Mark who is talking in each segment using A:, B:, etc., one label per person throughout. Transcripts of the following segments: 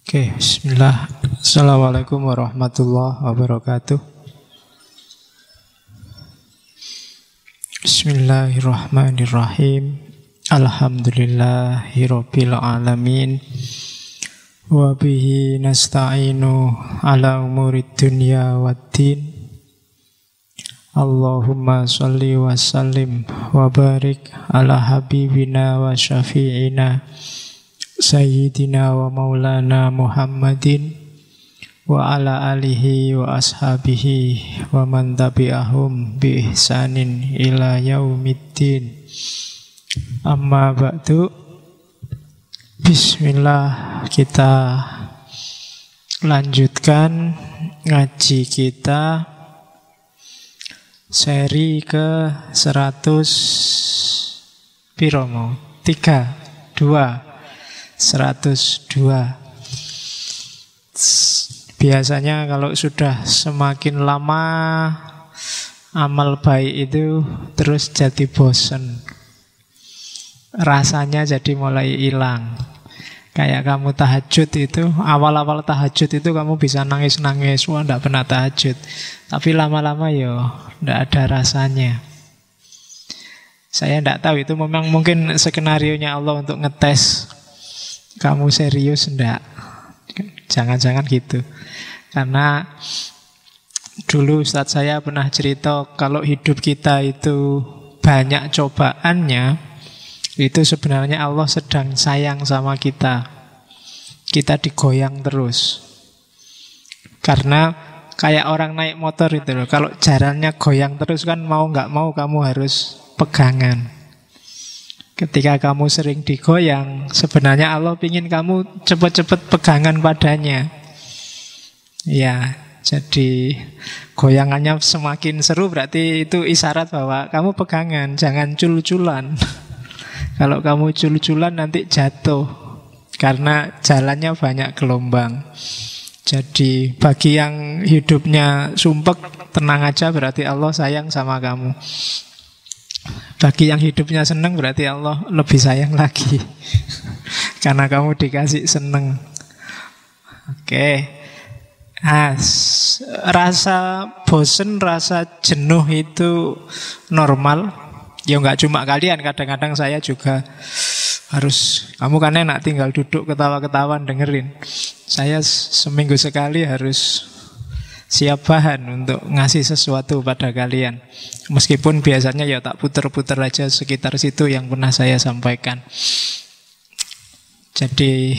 A: Oke, bismillah. Assalamualaikum warahmatullahi wabarakatuh. Bismillahirrahmanirrahim. Alhamdulillahirabbil alamin. Wa bihi nasta'inu ala umurid dunya waddin. Allahumma sholli wa sallim wa barik ala habibina wa syafi'ina Sayyidina wa maulana Muhammadin wa ala alihi wa ashabihi wa man tabi'ahum bi ihsanin ila yaumiddin. Amma ba'du. Bismillah, kita lanjutkan ngaji kita seri ke 100 piromo 3 2 102. Biasanya kalau sudah semakin lama amal baik itu terus jadi bosen. Rasanya jadi mulai hilang. Kayak kamu tahajud itu, awal-awal tahajud itu kamu bisa nangis-nangis, wah enggak pernah tahajud. Tapi lama-lama ya enggak ada rasanya. Saya enggak tahu itu memang mungkin skenarionya Allah untuk ngetes kamu serius enggak? Jangan-jangan gitu. Karena dulu Ustadz saya pernah cerita kalau hidup kita itu banyak cobaannya, itu sebenarnya Allah sedang sayang sama kita. Kita digoyang terus. Karena kayak orang naik motor itu loh, kalau jalannya goyang terus kan mau nggak mau kamu harus pegangan. Ketika kamu sering digoyang, sebenarnya Allah ingin kamu cepat-cepat pegangan padanya. Ya, jadi goyangannya semakin seru berarti itu isyarat bahwa kamu pegangan, jangan cul-culan. Kalau kamu cul-culan nanti jatuh, karena jalannya banyak gelombang. Jadi bagi yang hidupnya sumpek, tenang aja berarti Allah sayang sama kamu. Bagi yang hidupnya seneng berarti Allah lebih sayang lagi. Karena kamu dikasih seneng. Oke. Rasa bosen, rasa jenuh itu normal. Ya nggak cuma kalian, kadang-kadang saya juga harus. Kamu kan enak tinggal duduk ketawa-ketawa dengerin. Saya seminggu sekali harus siap bahan untuk ngasih sesuatu pada kalian. Meskipun biasanya ya tak puter-puter aja sekitar situ yang pernah saya sampaikan. Jadi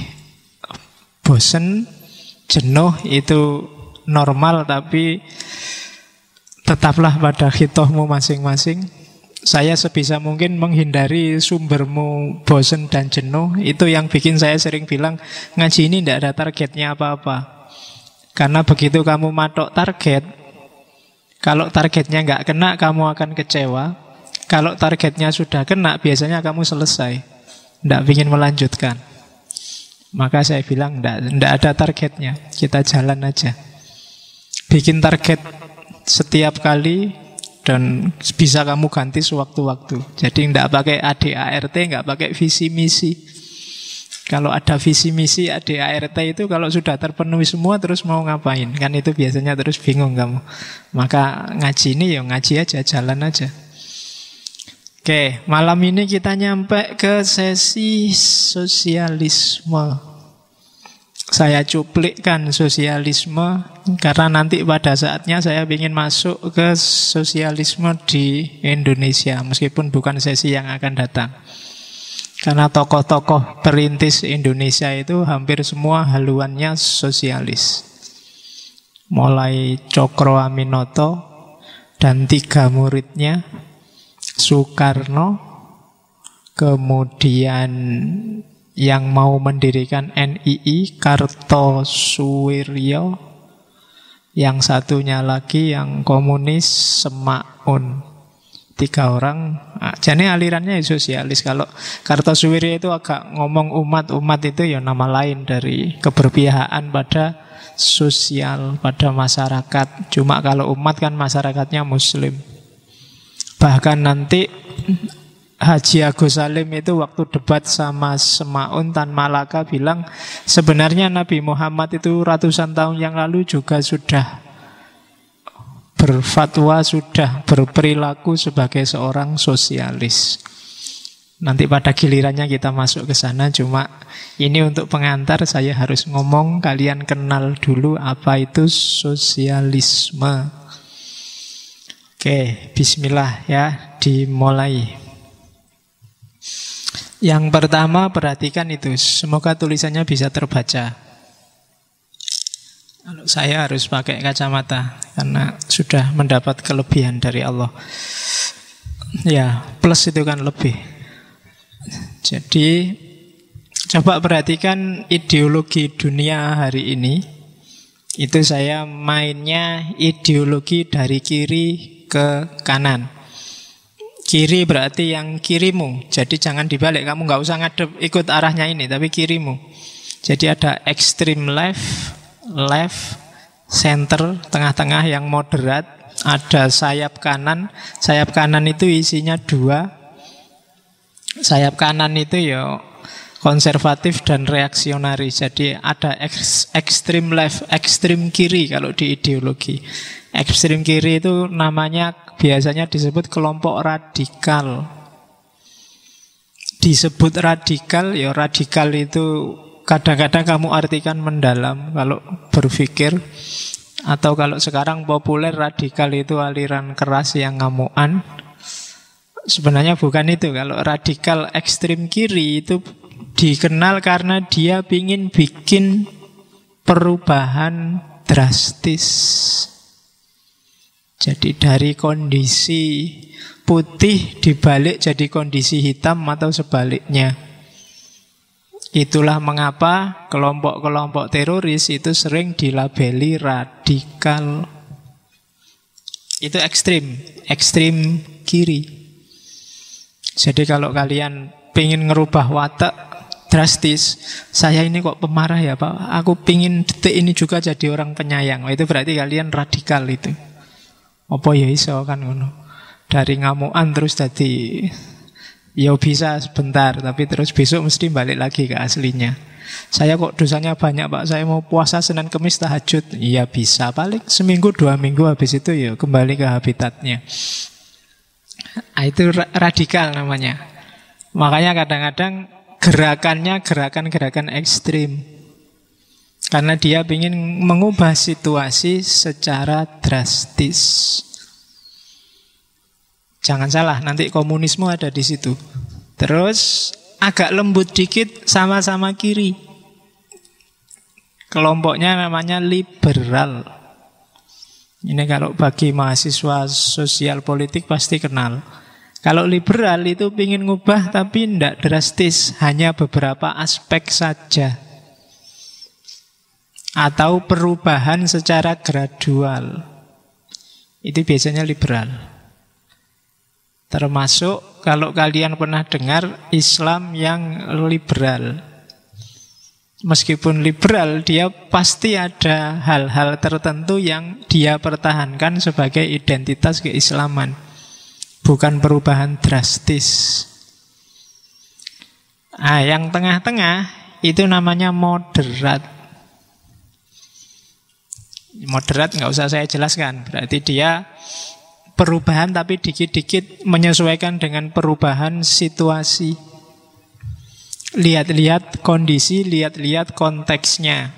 A: bosen, jenuh itu normal, tapi tetaplah pada khitohmu masing-masing. Saya sebisa mungkin menghindari sumbermu bosen dan jenuh. Itu yang bikin saya sering bilang ngaji ini tidak ada targetnya apa-apa. Karena begitu kamu matok target, kalau targetnya nggak kena, kamu akan kecewa. Kalau targetnya sudah kena, biasanya kamu selesai, nggak ingin melanjutkan. Maka saya bilang nggak ada targetnya, kita jalan aja. Bikin target setiap kali dan bisa kamu ganti sewaktu-waktu. Jadi nggak pakai ADART, nggak pakai visi misi. Kalau ada visi misi ADART itu kalau sudah terpenuhi semua terus mau ngapain? Kan itu biasanya terus bingung kamu. Maka ngaji ini ya ngaji aja, jalan aja. Oke, malam ini kita nyampe ke sesi sosialisme. Saya cuplikkan sosialisme karena nanti pada saatnya saya ingin masuk ke sosialisme di Indonesia, meskipun bukan sesi yang akan datang. Karena tokoh-tokoh perintis Indonesia itu hampir semua haluannya sosialis. Mulai Cokro Aminoto dan 3 muridnya, Soekarno, kemudian yang mau mendirikan NII, Kartosuwiryo, yang satunya lagi yang komunis, Semaun. 3 orang, jadi alirannya sosialis. Kalau Kartosuwiryo itu agak ngomong umat itu ya nama lain dari keberpihakan pada sosial, pada masyarakat. Cuma kalau umat kan masyarakatnya Muslim. Bahkan nanti Haji Agus Salim itu waktu debat sama Semaun Tan Malaka bilang, Sebenarnya Nabi Muhammad itu ratusan tahun yang lalu juga sudah berfatwa, sudah berperilaku sebagai seorang sosialis. Nanti pada gilirannya kita masuk ke sana. Cuma ini untuk pengantar, saya harus ngomong, kalian kenal dulu apa itu sosialisme. Oke, bismillah ya, dimulai. Yang pertama, perhatikan itu. Semoga tulisannya bisa terbaca. Kalau saya harus pakai kacamata karena sudah mendapat kelebihan dari Allah. Ya, plus itu kan lebih. Jadi coba perhatikan ideologi dunia hari ini. Itu saya mainnya ideologi dari kiri ke kanan. Kiri berarti yang kirimu. Jadi jangan dibalik, kamu nggak usah ngadep ikut arahnya ini, tapi kirimu. Jadi ada extreme left, center, tengah-tengah yang moderat. Ada sayap kanan. Sayap kanan itu isinya dua. Sayap kanan itu ya konservatif dan reaksionaris. Jadi ada extreme left, extreme kiri kalau di ideologi. Ekstrem kiri itu namanya biasanya disebut kelompok radikal. Disebut radikal, ya radikal itu kadang-kadang kamu artikan mendalam kalau berpikir. Atau kalau sekarang populer, radikal itu aliran keras yang ngamuan. Sebenarnya bukan itu. Kalau radikal ekstrem kiri itu dikenal karena dia ingin bikin perubahan drastis. Jadi dari kondisi putih dibalik jadi kondisi hitam atau sebaliknya. Itulah mengapa kelompok-kelompok teroris itu sering dilabeli radikal. Itu ekstrim kiri. Jadi kalau kalian pengen ngerubah watak drastis, saya ini kok pemarah ya Pak, aku pengen detik ini juga jadi orang penyayang. Itu berarti kalian radikal itu. Apa ya iso kan ngono. Dari ngamuan terus tadi ya bisa sebentar, tapi terus besok mesti balik lagi ke aslinya. Saya kok dosanya banyak Pak, saya mau puasa Senin Kemis tahajud. Iya bisa, paling seminggu 2 minggu, habis itu ya kembali ke habitatnya. Itu radikal namanya. Makanya kadang-kadang gerakannya gerakan-gerakan ekstrim. Karena dia ingin mengubah situasi secara drastis. Jangan salah, nanti komunisme ada di situ. Terus agak lembut dikit sama-sama kiri. Kelompoknya namanya liberal. Ini kalau bagi mahasiswa sosial politik pasti kenal. Kalau liberal itu ingin ngubah tapi tidak drastis, hanya beberapa aspek saja. Atau perubahan secara gradual. Itu biasanya liberal. Termasuk kalau kalian pernah dengar Islam yang liberal. Meskipun liberal, dia pasti ada hal-hal tertentu yang dia pertahankan sebagai identitas keislaman. Bukan perubahan drastis. Nah, yang tengah-tengah itu namanya moderat. Moderat nggak usah saya jelaskan. Berarti dia perubahan tapi dikit-dikit menyesuaikan dengan perubahan situasi. Lihat-lihat kondisi, lihat-lihat konteksnya.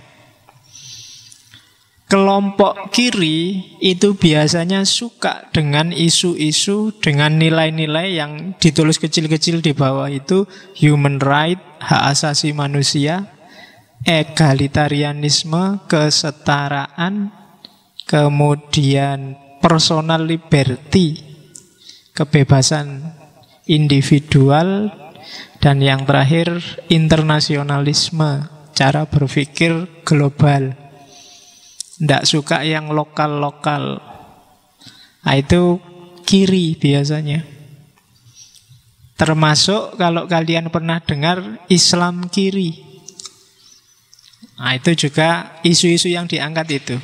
A: Kelompok kiri itu biasanya suka dengan isu-isu, dengan nilai-nilai yang ditulis kecil-kecil di bawah itu. Human right, hak asasi manusia, egalitarianisme, kesetaraan, kemudian personal liberty, kebebasan individual, dan yang terakhir internasionalisme, cara berpikir global. Tidak suka yang lokal-lokal. Nah, itu kiri biasanya. Termasuk kalau kalian pernah dengar Islam kiri. Nah, itu juga isu-isu yang diangkat itu.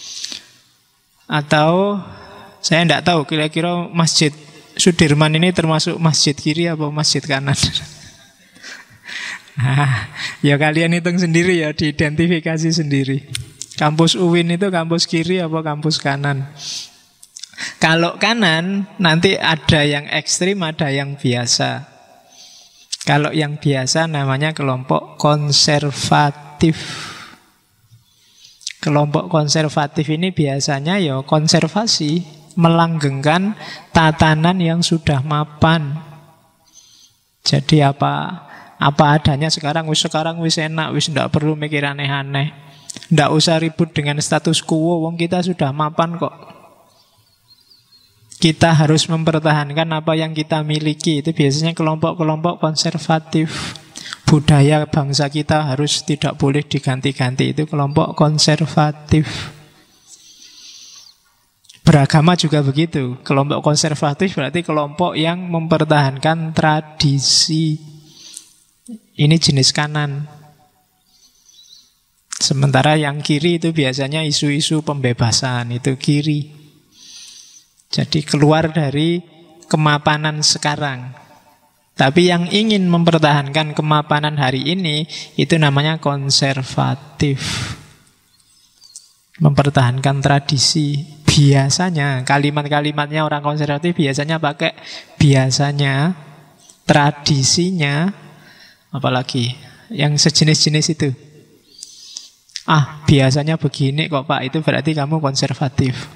A: Atau saya tidak tahu kira-kira Masjid Sudirman ini termasuk masjid kiri atau masjid kanan. Ya kalian hitung sendiri ya, diidentifikasi sendiri. Kampus UIN itu kampus kiri apa kampus kanan? Kalau kanan nanti ada yang ekstrim, ada yang biasa. Kalau yang biasa namanya kelompok konservatif. Kelompok konservatif ini biasanya ya konservasi, melanggengkan tatanan yang sudah mapan. Jadi apa adanya sekarang wis enak, wis ndak perlu mikir aneh-aneh. Ndak usah ribut dengan status quo, wong kita sudah mapan kok. Kita harus mempertahankan apa yang kita miliki. Itu biasanya kelompok-kelompok konservatif. Budaya bangsa kita harus tidak boleh diganti-ganti. Itu kelompok konservatif. Beragama juga begitu. Kelompok konservatif berarti kelompok yang mempertahankan tradisi. Ini jenis kanan. Sementara yang kiri itu biasanya isu-isu pembebasan. Itu kiri. Jadi keluar dari kemapanan sekarang. Tapi yang ingin mempertahankan kemapanan hari ini, itu namanya konservatif. Mempertahankan tradisi. Biasanya, kalimat-kalimatnya orang konservatif biasanya pakai biasanya, tradisinya, apalagi yang sejenis-jenis itu. Biasanya begini kok Pak, itu berarti kamu konservatif.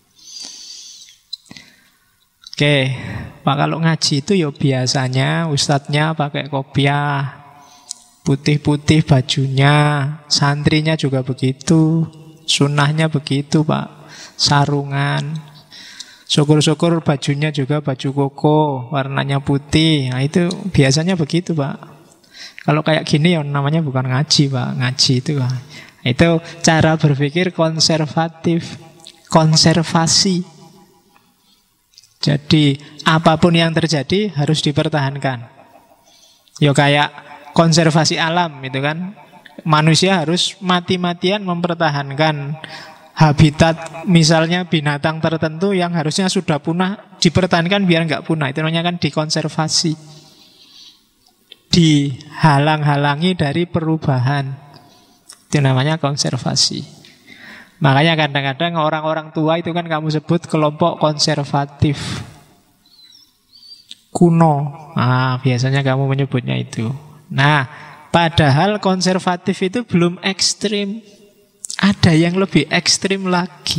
A: Oke, Pak, kalau ngaji itu ya biasanya ustadznya pakai kopiah, putih-putih bajunya, santrinya juga begitu, sunnahnya begitu Pak, sarungan, syukur-syukur bajunya juga baju koko, warnanya putih. Nah itu biasanya begitu Pak. Kalau kayak gini ya namanya bukan ngaji Pak, ngaji itu Pak. Itu cara berpikir konservatif, konservasi. Jadi apapun yang terjadi harus dipertahankan. Ya kayak konservasi alam itu kan. Manusia harus mati-matian mempertahankan habitat misalnya binatang tertentu yang harusnya sudah punah, dipertahankan biar nggak punah. Itu namanya kan dikonservasi. Dihalang-halangi dari perubahan. Itu namanya konservasi. Makanya kadang-kadang orang-orang tua itu kan kamu sebut kelompok konservatif kuno. Biasanya kamu menyebutnya itu. Nah, padahal konservatif itu belum ekstrim. Ada yang lebih ekstrim lagi,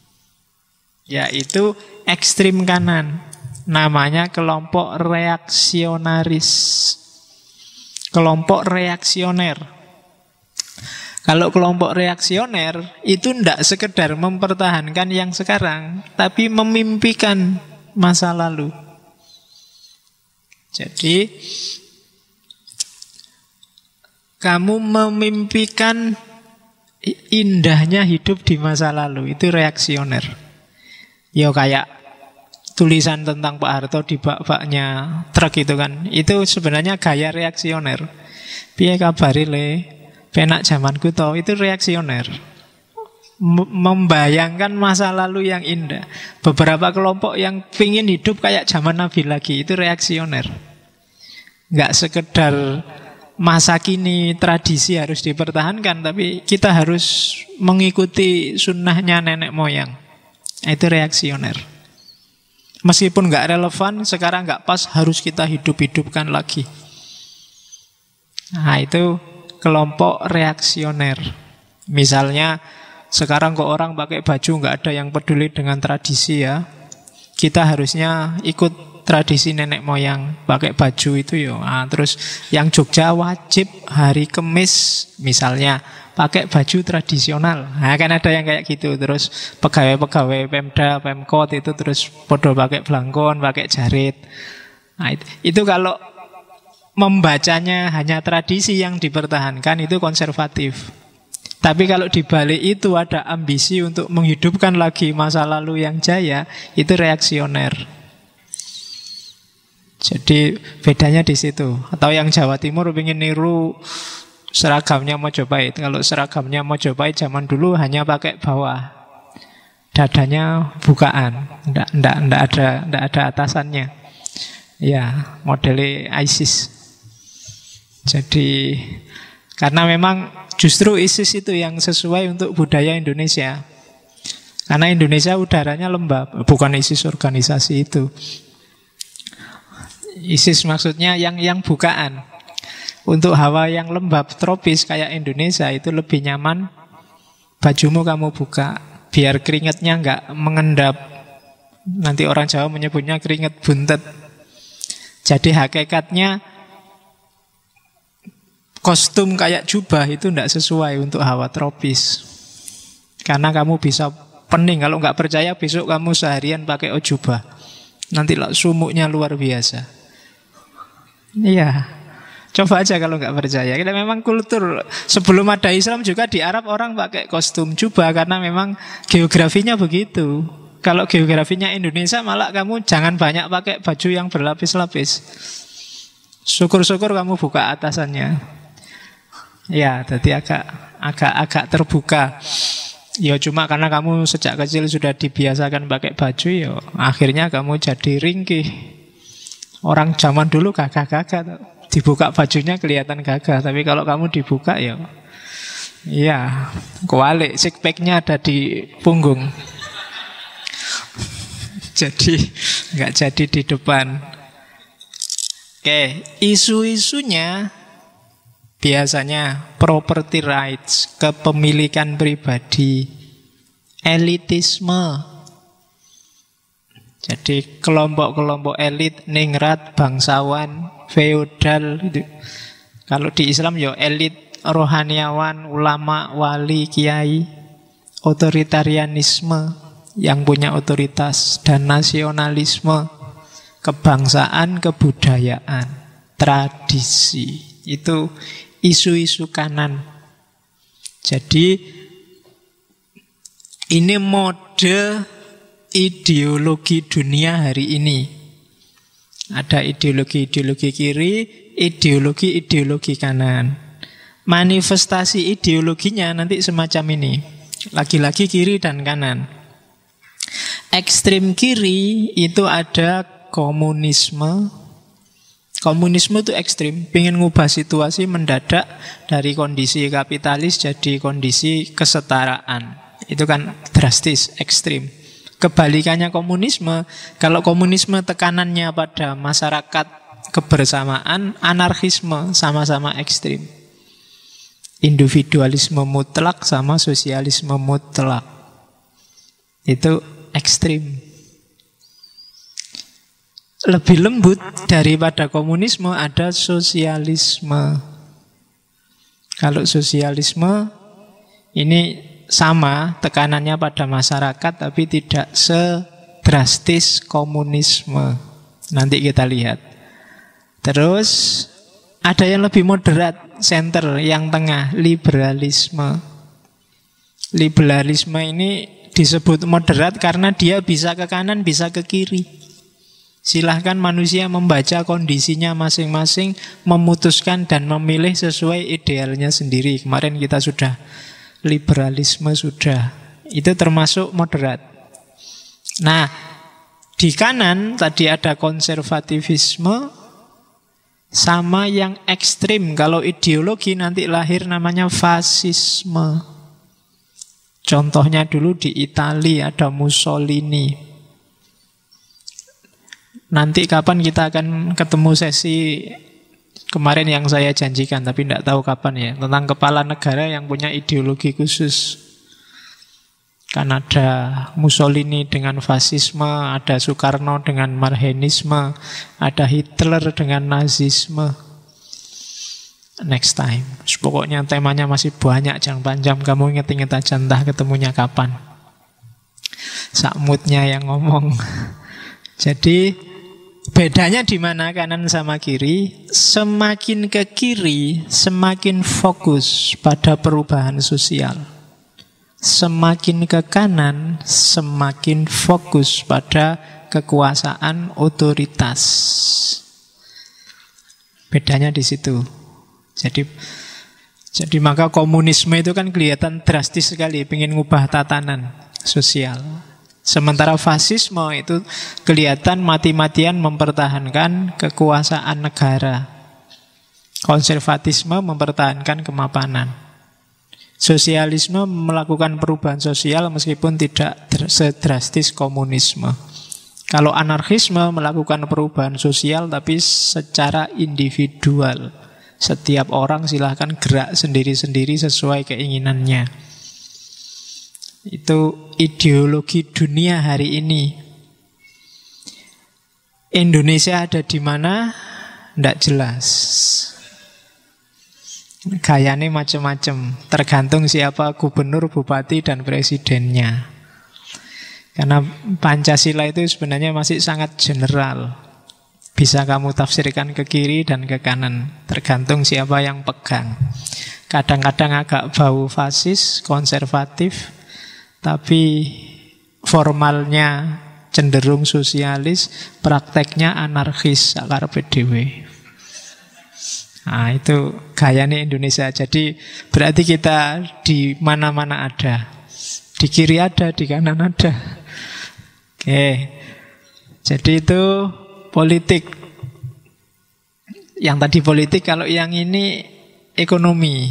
A: yaitu ekstrim kanan. Namanya kelompok reaksionaris. Kelompok reaksioner. Kalau kelompok reaksioner itu tidak sekedar mempertahankan yang sekarang, tapi memimpikan masa lalu. Jadi kamu memimpikan indahnya hidup di masa lalu. Itu reaksioner. Ya kayak tulisan tentang Pak Harto di bak-baknya truk itu kan. Itu sebenarnya gaya reaksioner. Piye kabari le? Penak zamanku toh, itu reaksioner. Membayangkan masa lalu yang indah. Beberapa kelompok yang pingin hidup kayak zaman Nabi lagi, itu reaksioner. Nggak sekedar masa kini tradisi harus dipertahankan, tapi kita harus mengikuti sunnahnya nenek moyang. Itu reaksioner. Meskipun nggak relevan, sekarang nggak pas, harus kita hidup-hidupkan lagi. Nah itu kelompok reaksioner. Misalnya sekarang kok orang pakai baju nggak ada yang peduli dengan tradisi ya. Kita harusnya ikut tradisi nenek moyang, pakai baju itu ya. Terus yang Jogja wajib hari Kemis misalnya pakai baju tradisional. Kan ada yang kayak gitu. Terus pegawai-pegawai Pemda, Pemkot itu terus podo pakai blangkon, pakai jarit. Itu kalau membacanya hanya tradisi yang dipertahankan, itu konservatif. Tapi kalau dibalik itu ada ambisi untuk menghidupkan lagi masa lalu yang jaya, itu reaksioner. Jadi bedanya di situ. Atau yang Jawa Timur ingin niru seragamnya Mojopahit. Kalau seragamnya Mojopahit zaman dulu hanya pakai bawah, dadanya bukaan, ndak ada atasannya. Ya, modelnya ISIS. Jadi karena memang justru ISIS itu yang sesuai untuk budaya Indonesia. Karena Indonesia udaranya lembab. Bukan ISIS organisasi itu. ISIS maksudnya yang bukaan. Untuk hawa yang lembab tropis kayak Indonesia itu lebih nyaman bajumu kamu buka, biar keringatnya nggak mengendap. Nanti orang Jawa menyebutnya keringat buntet. Jadi hakikatnya kostum kayak jubah itu tidak sesuai untuk hawa tropis. Karena kamu bisa pening. Kalau nggak percaya besok kamu seharian pakai jubah. Nanti sumuknya luar biasa. Iya. Coba aja kalau nggak percaya. Kita memang kultur sebelum ada Islam juga di Arab orang pakai kostum jubah karena memang geografinya begitu. Kalau geografinya Indonesia malah kamu jangan banyak pakai baju yang berlapis-lapis. Syukur-syukur kamu buka atasannya. Ya, jadi agak terbuka. Ya cuma karena kamu sejak kecil sudah dibiasakan pakai baju, ya akhirnya kamu jadi ringkih. Orang zaman dulu gagah-gagah. Dibuka bajunya kelihatan gagah. Tapi kalau kamu dibuka ya kualik, six pack-nya ada di punggung. Jadi nggak jadi di depan. Oke, isu-isunya biasanya property rights, kepemilikan pribadi, elitisme. Jadi kelompok-kelompok elit, ningrat, bangsawan, feodal gitu. Kalau di Islam elit, rohaniawan, ulama, wali, kiai, otoritarianisme yang punya otoritas, dan nasionalisme, kebangsaan, kebudayaan, tradisi. Itu isu-isu kanan. Jadi ini mode ideologi dunia hari ini. Ada ideologi-ideologi kiri, ideologi-ideologi kanan. Manifestasi ideologinya nanti semacam ini. Lagi-lagi kiri dan kanan. Ekstrem kiri itu ada komunisme. Komunisme itu ekstrim, pengen ngubah situasi mendadak dari kondisi kapitalis jadi kondisi kesetaraan. Itu kan drastis, ekstrim. Kebalikannya komunisme, kalau komunisme tekanannya pada masyarakat kebersamaan, anarkisme sama-sama ekstrim. Individualisme mutlak sama sosialisme mutlak. Itu ekstrim. Lebih lembut daripada komunisme ada sosialisme. Kalau sosialisme ini sama tekanannya pada masyarakat tapi tidak sedrastis komunisme. Nanti kita lihat. Terus ada yang lebih moderat, center, yang tengah, liberalisme. Liberalisme ini disebut moderat karena dia bisa ke kanan, bisa ke kiri. Silahkan manusia membaca kondisinya masing-masing, memutuskan dan memilih sesuai idealnya sendiri. Kemarin kita sudah liberalisme sudah. Itu termasuk moderat. Nah, di kanan tadi ada konservativisme sama yang ekstrim. Kalau ideologi nanti lahir namanya fasisme. Contohnya dulu di Italia ada Mussolini. Nanti kapan kita akan ketemu sesi kemarin yang saya janjikan, tapi tidak tahu kapan ya, tentang kepala negara yang punya ideologi khusus. Kan ada Mussolini dengan fasisme, ada Soekarno dengan marxisme, ada Hitler dengan nazisme. Next time. Pokoknya temanya masih banyak, jangan panjang. Kamu inget-inget aja entah ketemunya kapan. Sakmutnya yang ngomong. Jadi bedanya di mana kanan sama kiri? Semakin ke kiri, semakin fokus pada perubahan sosial. Semakin ke kanan, semakin fokus pada kekuasaan otoritas. Bedanya di situ. Jadi maka komunisme itu kan kelihatan drastis sekali, ingin ngubah tatanan sosial. Sementara fasisme itu kelihatan mati-matian mempertahankan kekuasaan negara. Konservatisme mempertahankan kemapanan. Sosialisme melakukan perubahan sosial meskipun tidak sedrastis komunisme. Kalau anarkisme melakukan perubahan sosial tapi secara individual. Setiap orang silahkan gerak sendiri-sendiri sesuai keinginannya. Itu ideologi dunia hari ini. Indonesia ada di mana? Tidak jelas. Gayanya macam-macam, tergantung siapa gubernur, bupati, dan presidennya. Karena Pancasila itu sebenarnya masih sangat general. Bisa kamu tafsirkan ke kiri dan ke kanan, tergantung siapa yang pegang. Kadang-kadang agak bau fasis, konservatif, tapi formalnya cenderung sosialis, prakteknya anarkis, akar PDW. Nah, itu gayanya Indonesia. Jadi berarti kita di mana-mana ada. Di kiri ada, di kanan ada. Oke. Jadi itu politik. Yang tadi politik, kalau yang ini ekonomi.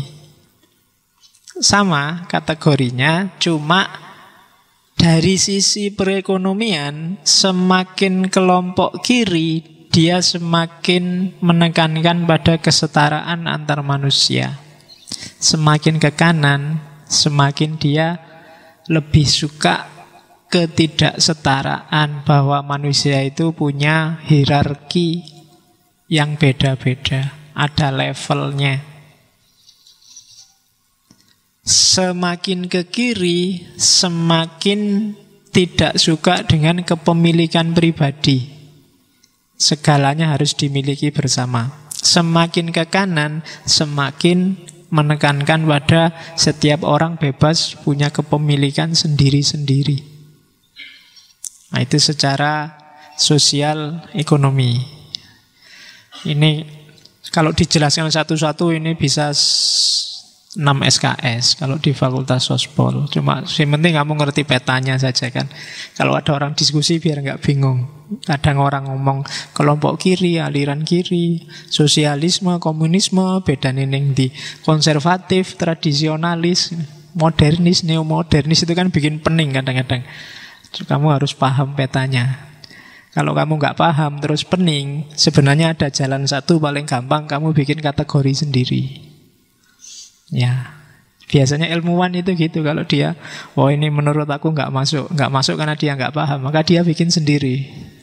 A: Sama kategorinya, cuma dari sisi perekonomian, semakin kelompok kiri dia semakin menekankan pada kesetaraan antar manusia. Semakin ke kanan, semakin dia lebih suka ketidaksetaraan, bahwa manusia itu punya hierarki yang beda-beda, ada levelnya. Semakin ke kiri, semakin tidak suka dengan kepemilikan pribadi. Segalanya harus dimiliki bersama. Semakin ke kanan, semakin menekankan pada setiap orang bebas punya kepemilikan sendiri-sendiri. Nah, itu secara sosial ekonomi. Ini kalau dijelaskan satu-satu ini bisa 6 SKS kalau di Fakultas Sospol. Cuma yang penting kamu ngerti petanya saja kan. Kalau ada orang diskusi biar nggak bingung. Kadang orang ngomong kelompok kiri, aliran kiri, sosialisme, komunisme, beda neneng di konservatif, tradisionalis, modernis, neomodernis, itu kan bikin pening kadang-kadang. Kamu harus paham petanya. Kalau kamu nggak paham terus pening, sebenarnya ada jalan satu paling gampang, kamu bikin kategori sendiri. Ya, biasanya ilmuwan itu gitu. Kalau dia, oh ini menurut aku nggak masuk karena dia nggak paham, maka dia bikin sendiri.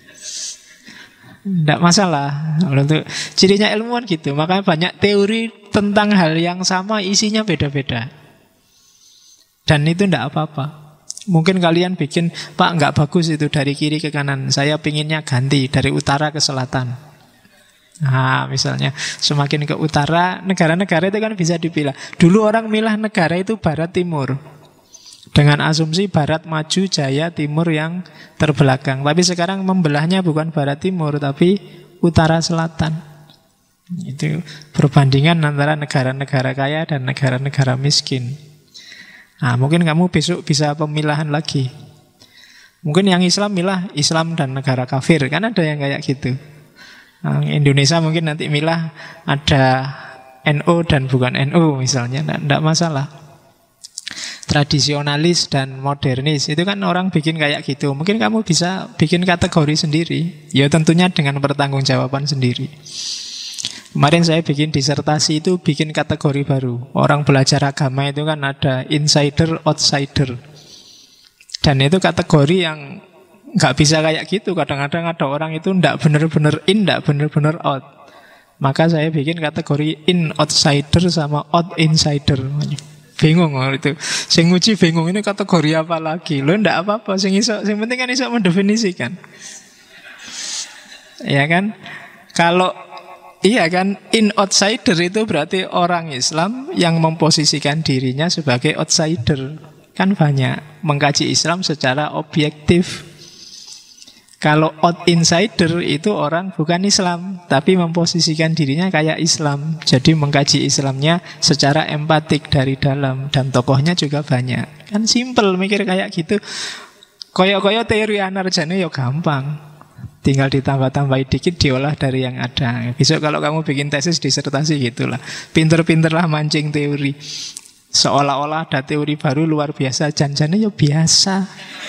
A: Nggak masalah. Untuk cirinya ilmuwan gitu. Makanya banyak teori tentang hal yang sama, isinya beda-beda. Dan itu nggak apa-apa. Mungkin kalian bikin, Pak nggak bagus itu dari kiri ke kanan, saya pinginnya ganti dari utara ke selatan. Nah, misalnya semakin ke utara, negara-negara itu kan bisa dipilah. Dulu orang milah negara itu barat timur, dengan asumsi barat maju, jaya, timur yang terbelakang. Tapi sekarang membelahnya bukan barat timur, tapi utara selatan. Itu perbandingan antara negara-negara kaya dan negara-negara miskin. Nah, mungkin kamu besok bisa pemilahan lagi. Mungkin yang Islam milah Islam dan negara kafir, kan ada yang kayak gitu. Indonesia mungkin nanti milah ada NU dan bukan NU misalnya, tidak masalah. Tradisionalis dan modernis, itu kan orang bikin kayak gitu. Mungkin kamu bisa bikin kategori sendiri, ya tentunya dengan pertanggungjawaban sendiri. Kemarin saya bikin disertasi itu bikin kategori baru. Orang belajar agama itu kan ada insider, outsider. Dan itu kategori yang nggak bisa kayak gitu. Kadang-kadang ada orang itu nggak bener-bener in, nggak bener-bener out. Maka saya bikin kategori in outsider sama out insider. Bingung itu. Sing nguji bingung ini kategori apa lagi. Lo ndak apa-apa. Sing penting kan iso mendefinisikan. Ya kan? Kalau iya kan, in outsider itu berarti orang Islam yang memposisikan dirinya sebagai outsider. Kan banyak mengkaji Islam secara objektif. Kalau out insider itu orang bukan Islam, tapi memposisikan dirinya kayak Islam. Jadi mengkaji Islamnya secara empatik dari dalam. Dan tokohnya juga banyak. Kan simple mikir kayak gitu. Koyo-koyo teori anarjane ya gampang. Tinggal ditambah-tambahi dikit, diolah dari yang ada. Besok kalau kamu bikin tesis disertasi gitulah. Pinter-pinterlah mancing teori. Seolah-olah ada teori baru luar biasa, janjane ya biasa.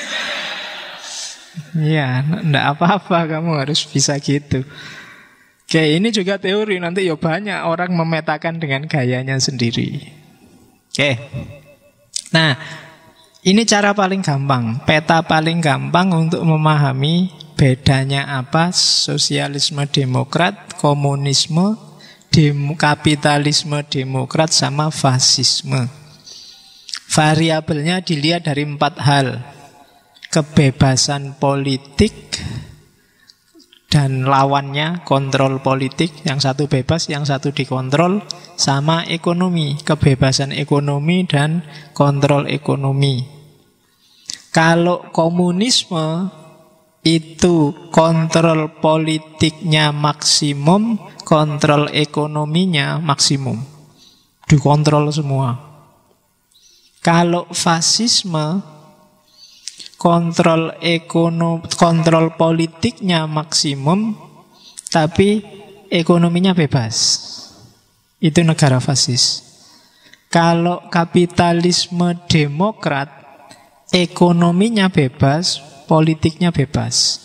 A: Ya, enggak apa-apa, kamu harus bisa gitu. Oke, ini juga teori, nanti ya banyak orang memetakan dengan gayanya sendiri. Oke. Nah, ini cara paling gampang, peta paling gampang untuk memahami bedanya apa sosialisme demokrat, komunisme, kapitalisme demokrat sama fasisme. Variabelnya dilihat dari 4 hal. Kebebasan politik dan lawannya kontrol politik. Yang satu bebas, yang satu dikontrol. Sama ekonomi, kebebasan ekonomi dan kontrol ekonomi. Kalau komunisme itu kontrol politiknya maksimum, kontrol ekonominya maksimum. Dikontrol semua. Kalau fasisme, kontrol politiknya maksimum, tapi ekonominya bebas. Itu negara fasis. Kalau kapitalisme demokrat, ekonominya bebas, politiknya bebas.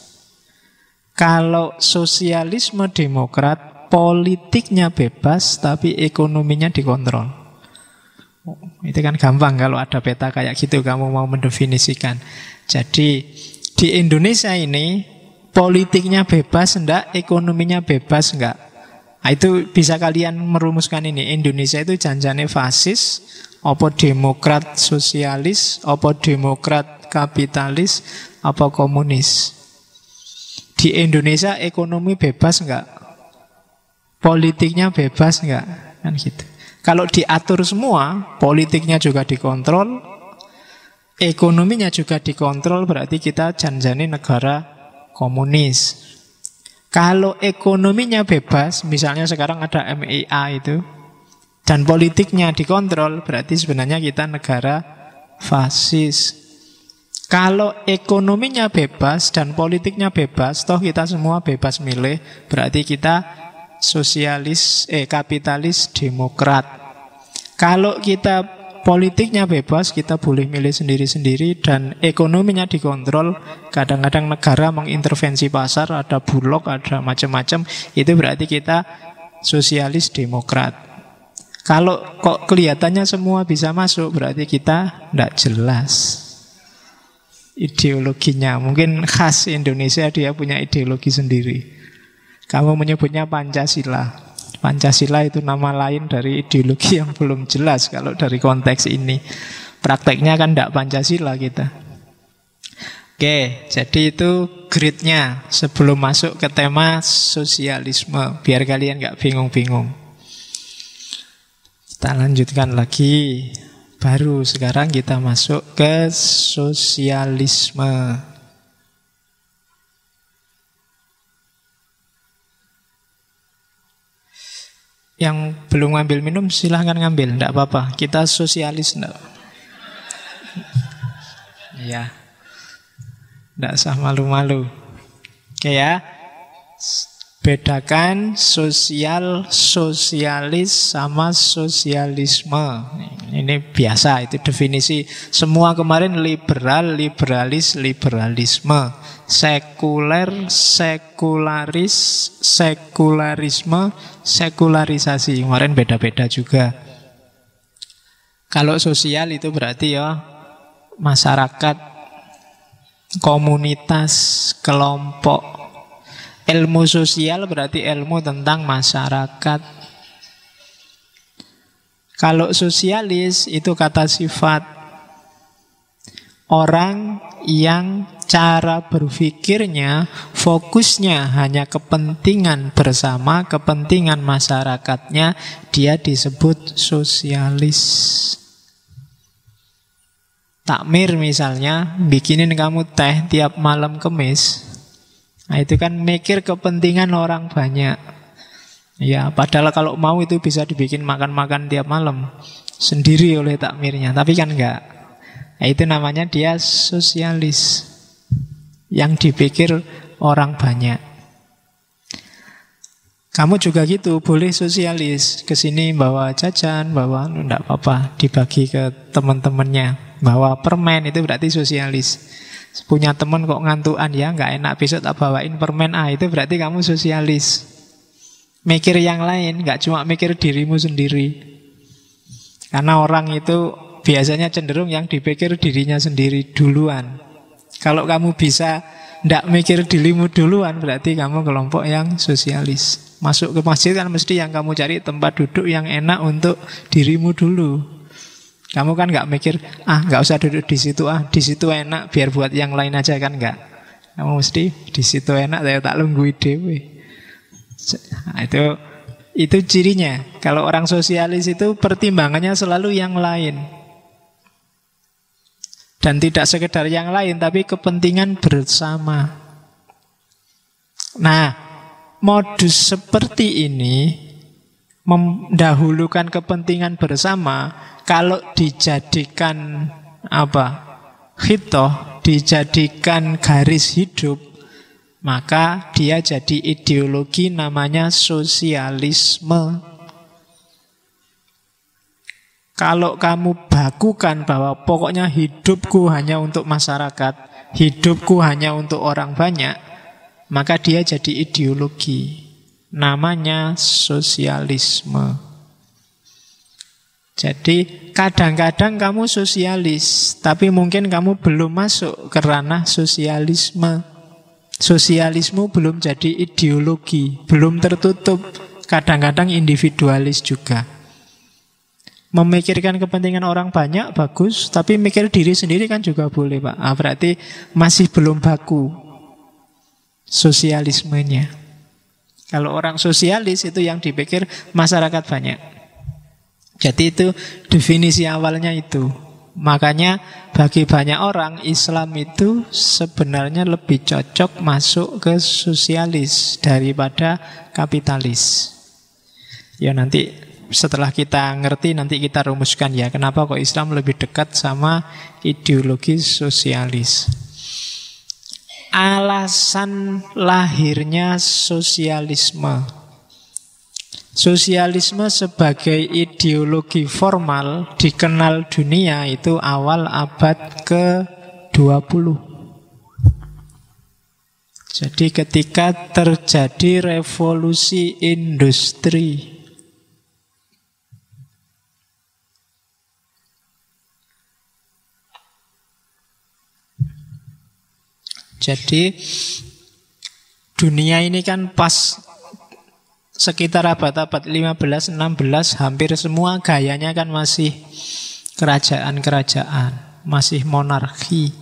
A: Kalau sosialisme demokrat, politiknya bebas, tapi ekonominya dikontrol. Itu kan gampang kalau ada peta kayak gitu kamu mau mendefinisikan. Jadi di Indonesia ini politiknya bebas enggak, ekonominya bebas enggak. Nah, itu bisa kalian merumuskan ini. Indonesia itu janjane fasis, apa demokrat sosialis, apa demokrat kapitalis, apa komunis. Di Indonesia ekonomi bebas enggak? Politiknya bebas enggak? Kan gitu. Kalau diatur semua, politiknya juga dikontrol, ekonominya juga dikontrol, berarti kita janjani negara komunis. Kalau ekonominya bebas, misalnya sekarang ada MIA itu, dan politiknya dikontrol, berarti sebenarnya kita negara fasis. Kalau ekonominya bebas dan politiknya bebas, toh kita semua bebas milih, berarti kita kapitalis demokrat. Kalau kita politiknya bebas, kita boleh milih sendiri-sendiri dan ekonominya dikontrol. Kadang-kadang negara mengintervensi pasar, ada bulog, ada macam-macam. Itu berarti kita sosialis demokrat. Kalau kok kelihatannya semua bisa masuk, berarti kita tidak jelas ideologinya. Mungkin khas Indonesia, dia punya ideologi sendiri. Kamu menyebutnya Pancasila. Pancasila itu nama lain dari ideologi yang belum jelas kalau dari konteks ini. Prakteknya kan tidak Pancasila kita. Oke, jadi itu gridnya sebelum masuk ke tema sosialisme. Biar kalian nggak bingung-bingung. Kita lanjutkan lagi. Baru sekarang kita masuk ke sosialisme. Yang belum ngambil minum silahkan ngambil, enggak apa-apa. Kita sosialis enggak? Ya. Enggak usah malu-malu. Oke ya. Bedakan sosialis sama sosialisme. Ini biasa, itu definisi. Semua kemarin liberal, liberalis, liberalisme. Sekuler, sekularis, sekularisme, sekularisasi. Kemarin beda-beda juga. Kalau sosial itu berarti ya masyarakat, komunitas, kelompok. Ilmu sosial berarti ilmu tentang masyarakat. Kalau sosialis itu kata sifat orang yang cara berpikirnya, fokusnya hanya kepentingan bersama, kepentingan masyarakatnya, dia disebut sosialis. Takmir misalnya, bikinin kamu teh tiap malam Kemis. Nah itu kan mikir kepentingan orang banyak. Ya, padahal kalau mau itu bisa dibikin makan-makan tiap malam sendiri oleh takmirnya, tapi kan enggak. Nah, itu namanya dia sosialis. Yang dipikir orang banyak. Kamu juga gitu, boleh sosialis. Kesini bawa jajan, bawa enggak apa-apa, dibagi ke teman-temannya. Bawa permen, itu berarti sosialis. Punya teman kok ngantuan, ya nggak enak, besok tak bawain permen, itu berarti kamu sosialis. Mikir yang lain, nggak cuma mikir dirimu sendiri. Karena orang itu biasanya cenderung yang dipikir dirinya sendiri duluan. Kalau kamu bisa ndak mikir dirimu duluan, berarti kamu kelompok yang sosialis. Masuk ke masjid kan mesti yang kamu cari tempat duduk yang enak untuk dirimu dulu. Kamu kan nggak mikir, nggak usah duduk di situ enak, biar buat yang lain aja, kan nggak. Kamu mesti di situ enak, saya tak lunggui dewe. Nah, itu cirinya. Kalau orang sosialis itu pertimbangannya selalu yang lain. Dan tidak sekedar yang lain, tapi kepentingan bersama. Nah, modus seperti ini mendahulukan kepentingan bersama. Kalau dijadikan khitoh, dijadikan garis hidup, maka dia jadi ideologi namanya sosialisme. Kalau kamu bakukan bahwa pokoknya hidupku hanya untuk masyarakat, hidupku hanya untuk orang banyak, maka dia jadi ideologi. Namanya sosialisme. Jadi kadang-kadang kamu sosialis, tapi mungkin kamu belum masuk ke ranah sosialisme. Sosialisme belum jadi ideologi, belum tertutup. Kadang-kadang individualis juga. Memikirkan kepentingan orang banyak, bagus. Tapi mikir diri sendiri kan juga boleh, Pak. Berarti masih belum baku sosialismenya. Kalau orang sosialis itu yang dipikir masyarakat banyak. Jadi itu definisi awalnya itu. Makanya bagi banyak orang Islam itu sebenarnya lebih cocok masuk ke sosialis daripada kapitalis. Ya nanti setelah kita ngerti nanti kita rumuskan ya kenapa kok Islam lebih dekat sama ideologi sosialis. Alasan lahirnya sosialisme. Sosialisme sebagai ideologi formal dikenal dunia itu awal abad ke-20. Jadi ketika terjadi revolusi industri. Jadi dunia ini kan pas sekitar abad-abad 15-16 hampir semua gayanya kan masih kerajaan-kerajaan, masih monarki.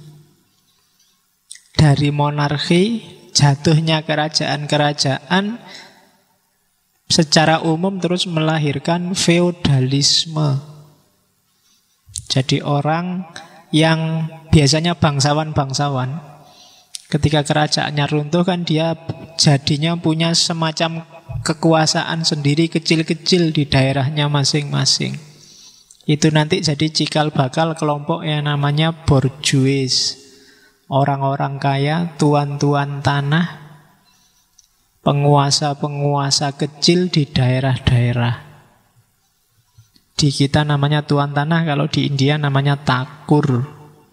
A: Dari monarki jatuhnya kerajaan-kerajaan secara umum terus melahirkan feodalisme. Jadi orang yang biasanya bangsawan-bangsawan ketika kerajaannya runtuh kan dia jadinya punya semacam kekuasaan sendiri kecil-kecil di daerahnya masing-masing. Itu nanti jadi cikal bakal kelompok yang namanya borjuis. Orang-orang kaya, tuan-tuan tanah, penguasa-penguasa kecil di daerah-daerah. Di kita namanya tuan tanah, kalau di India namanya takur.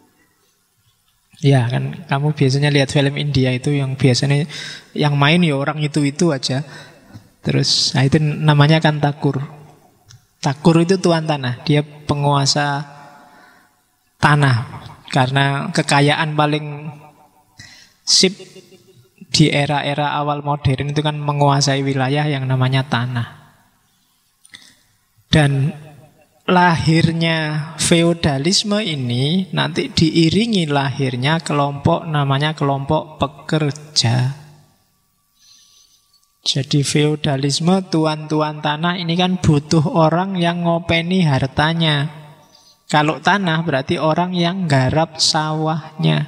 A: Ya kan, kamu biasanya lihat film India itu yang biasanya yang main ya orang itu aja. Terus, itu namanya kan takur. Takur itu tuan tanah, dia penguasa tanah. Karena kekayaan paling sip di era-era awal modern itu kan menguasai wilayah yang namanya tanah. Dan lahirnya feodalisme ini nanti diiringi lahirnya kelompok namanya kelompok pekerja. Jadi feodalisme, tuan-tuan tanah ini kan butuh orang yang ngopeni hartanya. Kalau tanah berarti orang yang garap sawahnya,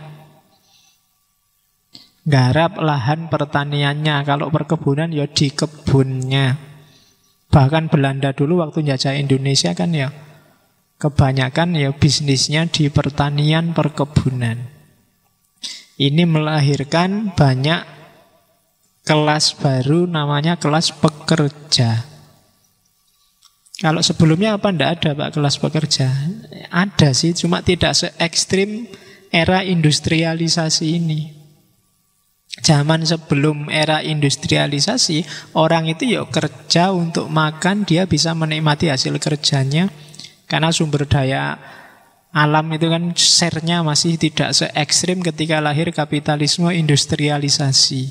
A: garap lahan pertaniannya. Kalau perkebunan ya di kebunnya. Bahkan Belanda dulu waktu njajah Indonesia kan ya kebanyakan ya bisnisnya di pertanian perkebunan. Ini melahirkan banyak kelas baru namanya kelas pekerja. Kalau sebelumnya apa? Tidak ada Pak kelas pekerja. Ada sih, cuma tidak se-ekstrim era industrialisasi ini. Zaman sebelum era industrialisasi, orang itu ya kerja untuk makan, dia bisa menikmati hasil kerjanya. Karena sumber daya alam itu kan share-nya masih tidak se-ekstrim ketika lahir kapitalisme industrialisasi.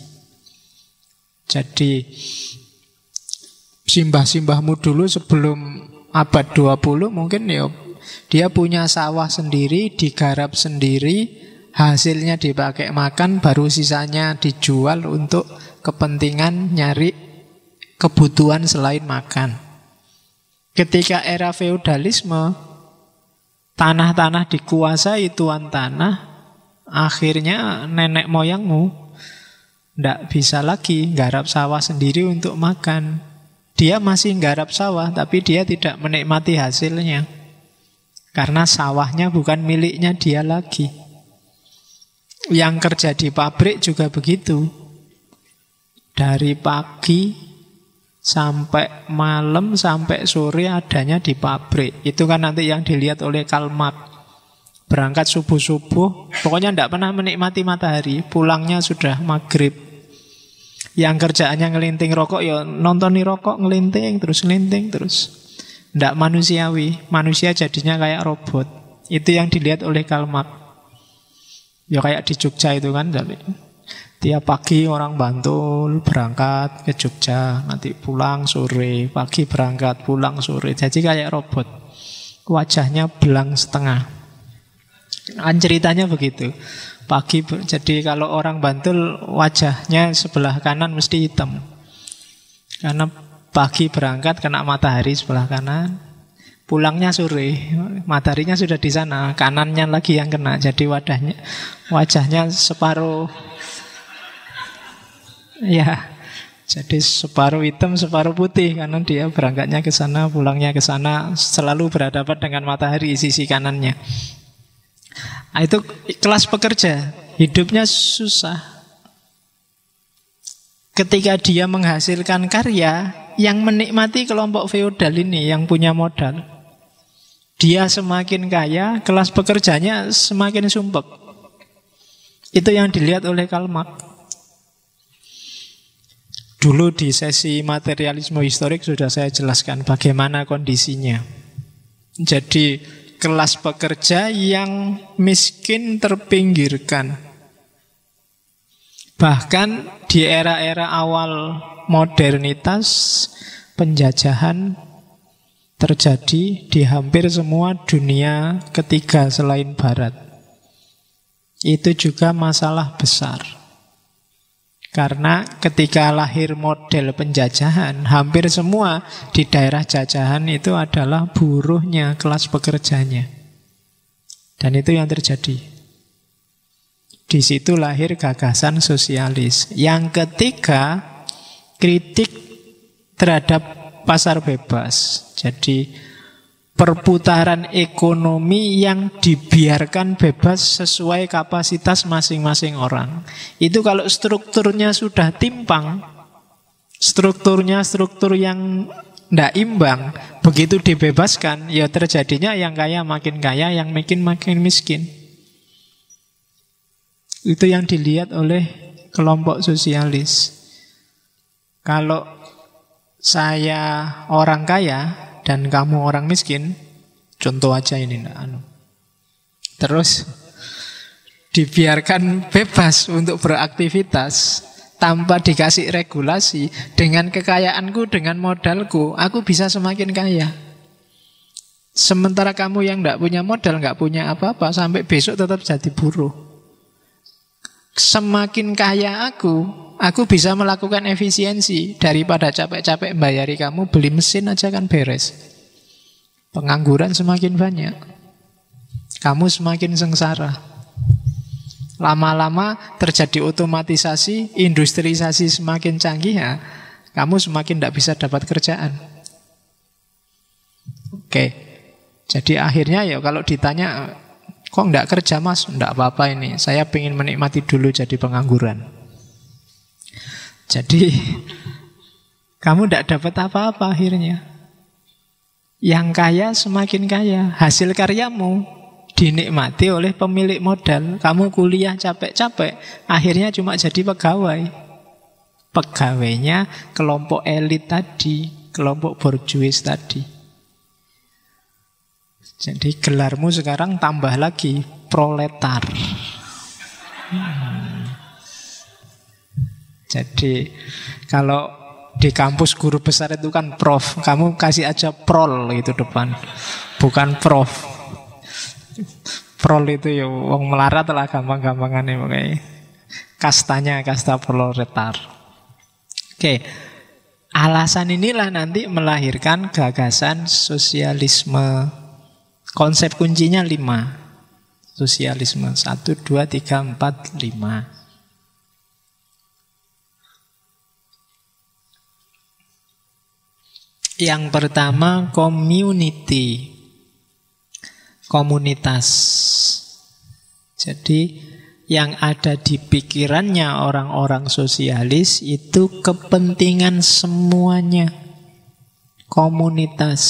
A: Jadi simbah-simbahmu dulu sebelum abad 20 mungkin ya dia punya sawah sendiri, digarap sendiri, hasilnya dipakai makan, baru sisanya dijual untuk kepentingan nyari kebutuhan selain makan. Ketika era feodalisme, tanah-tanah dikuasai tuan tanah, akhirnya nenek moyangmu tidak bisa lagi garap sawah sendiri untuk makan. Dia masih garap sawah, tapi dia tidak menikmati hasilnya. Karena sawahnya bukan miliknya dia lagi. Yang kerja di pabrik juga begitu. Dari pagi sampai malam, sampai sore adanya di pabrik. Itu kan nanti yang dilihat oleh Karl Marx. Berangkat subuh-subuh, pokoknya tidak pernah menikmati matahari. Pulangnya sudah maghrib. Yang kerjaannya ngelinting rokok, ya nontoni rokok, ngelinting terus. Tidak manusiawi. Manusia jadinya kayak robot. Itu yang dilihat oleh Karl Marx. Ya kayak di Jogja itu kan. Tiap pagi orang Bantul berangkat ke Jogja, nanti pulang sore, pagi berangkat, pulang sore. Jadi kayak robot. Wajahnya belang setengah. Kan ceritanya begitu. Pagi, jadi kalau orang Bantul wajahnya sebelah kanan mesti hitam. Karena pagi berangkat kena matahari sebelah kanan, pulangnya sore, mataharinya sudah di sana, kanannya lagi yang kena. Jadi wajahnya separuh, ya, jadi separuh hitam, separuh putih karena dia berangkatnya ke sana, pulangnya ke sana, selalu berhadapan dengan matahari sisi kanannya. Nah, itu kelas pekerja, hidupnya susah. Ketika dia menghasilkan karya, yang menikmati kelompok feodal ini, yang punya modal. Dia semakin kaya, kelas pekerjanya semakin sumpek. Itu yang dilihat oleh Karl Marx. Dulu di sesi materialisme historik sudah saya jelaskan bagaimana kondisinya. Jadi kelas pekerja yang miskin terpinggirkan. Bahkan di era-era awal modernitas, penjajahan terjadi di hampir semua dunia ketiga selain Barat. Itu juga masalah besar. Karena ketika lahir model penjajahan, hampir semua di daerah jajahan itu adalah buruhnya, kelas pekerjanya. Dan itu yang terjadi. Di situ lahir gagasan sosialis. Yang ketiga, kritik terhadap pasar bebas. Jadi perputaran ekonomi yang dibiarkan bebas sesuai kapasitas masing-masing orang. Itu kalau strukturnya sudah timpang, struktur yang tidak imbang, begitu dibebaskan, ya terjadinya yang kaya makin kaya, yang miskin makin miskin. Itu yang dilihat oleh kelompok sosialis. Kalau saya orang kaya dan kamu orang miskin, contoh aja ini, terus dibiarkan bebas untuk beraktivitas tanpa dikasih regulasi, dengan kekayaanku, dengan modalku, aku bisa semakin kaya. Sementara kamu yang tidak punya modal, nggak punya apa-apa, sampai besok tetap jadi buruh. Semakin kaya aku bisa melakukan efisiensi. Daripada capek-capek bayari kamu, beli mesin aja kan beres. Pengangguran semakin banyak, kamu semakin sengsara. Lama-lama terjadi otomatisasi, industrialisasi semakin canggih, ya, kamu semakin tidak bisa dapat kerjaan. Oke. Jadi akhirnya ya kalau ditanya, kok tidak kerja mas? Tidak apa-apa ini, saya ingin menikmati dulu jadi pengangguran. Jadi kamu tidak dapat apa-apa akhirnya. Yang kaya semakin kaya. Hasil karyamu dinikmati oleh pemilik modal. Kamu kuliah capek-capek, akhirnya cuma jadi pegawai. Pegawainya kelompok elit tadi, kelompok borjuis tadi. Jadi gelarmu sekarang tambah lagi, proletar. Jadi kalau di kampus guru besar itu kan prof, kamu kasih aja prol itu depan, bukan prof. Prol itu ya wong melarat lah gampang-gampangannya pokoknya. Kastanya kasta proletar. Oke. Alasan inilah nanti melahirkan gagasan sosialisme. Konsep kuncinya 5. Sosialisme 1, 2, 3, 4, 5. Yang pertama community, komunitas. Jadi yang ada di pikirannya orang-orang sosialis itu kepentingan semuanya. Komunitas.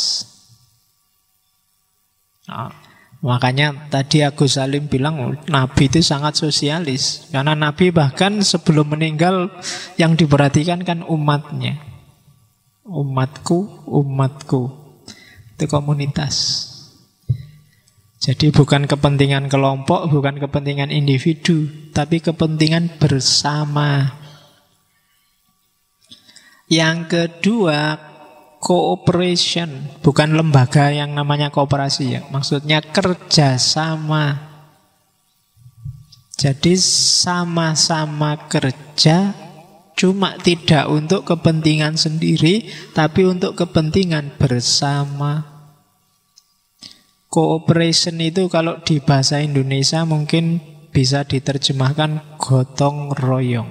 A: Nah, makanya tadi Agus Salim bilang Nabi itu sangat sosialis. Karena Nabi bahkan sebelum meninggal yang diperhatikan kan umatnya. Umatku, umatku. Itu komunitas. Jadi bukan kepentingan kelompok, bukan kepentingan individu, tapi kepentingan bersama. Yang kedua, cooperation. Bukan lembaga yang namanya kooperasi ya. Maksudnya kerjasama. Jadi sama-sama kerja, cuma tidak untuk kepentingan sendiri, tapi untuk kepentingan bersama. Cooperation itu kalau di bahasa Indonesia mungkin bisa diterjemahkan gotong royong.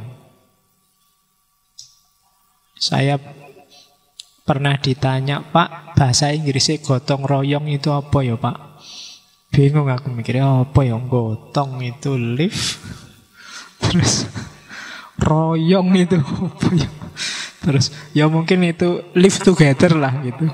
A: Saya pernah ditanya, Pak, bahasa Inggrisnya gotong royong itu apa ya, Pak? Bingung aku mikirnya, apa ya gotong itu lift, terus royong itu apa ya? Terus ya mungkin itu live together lah gitu.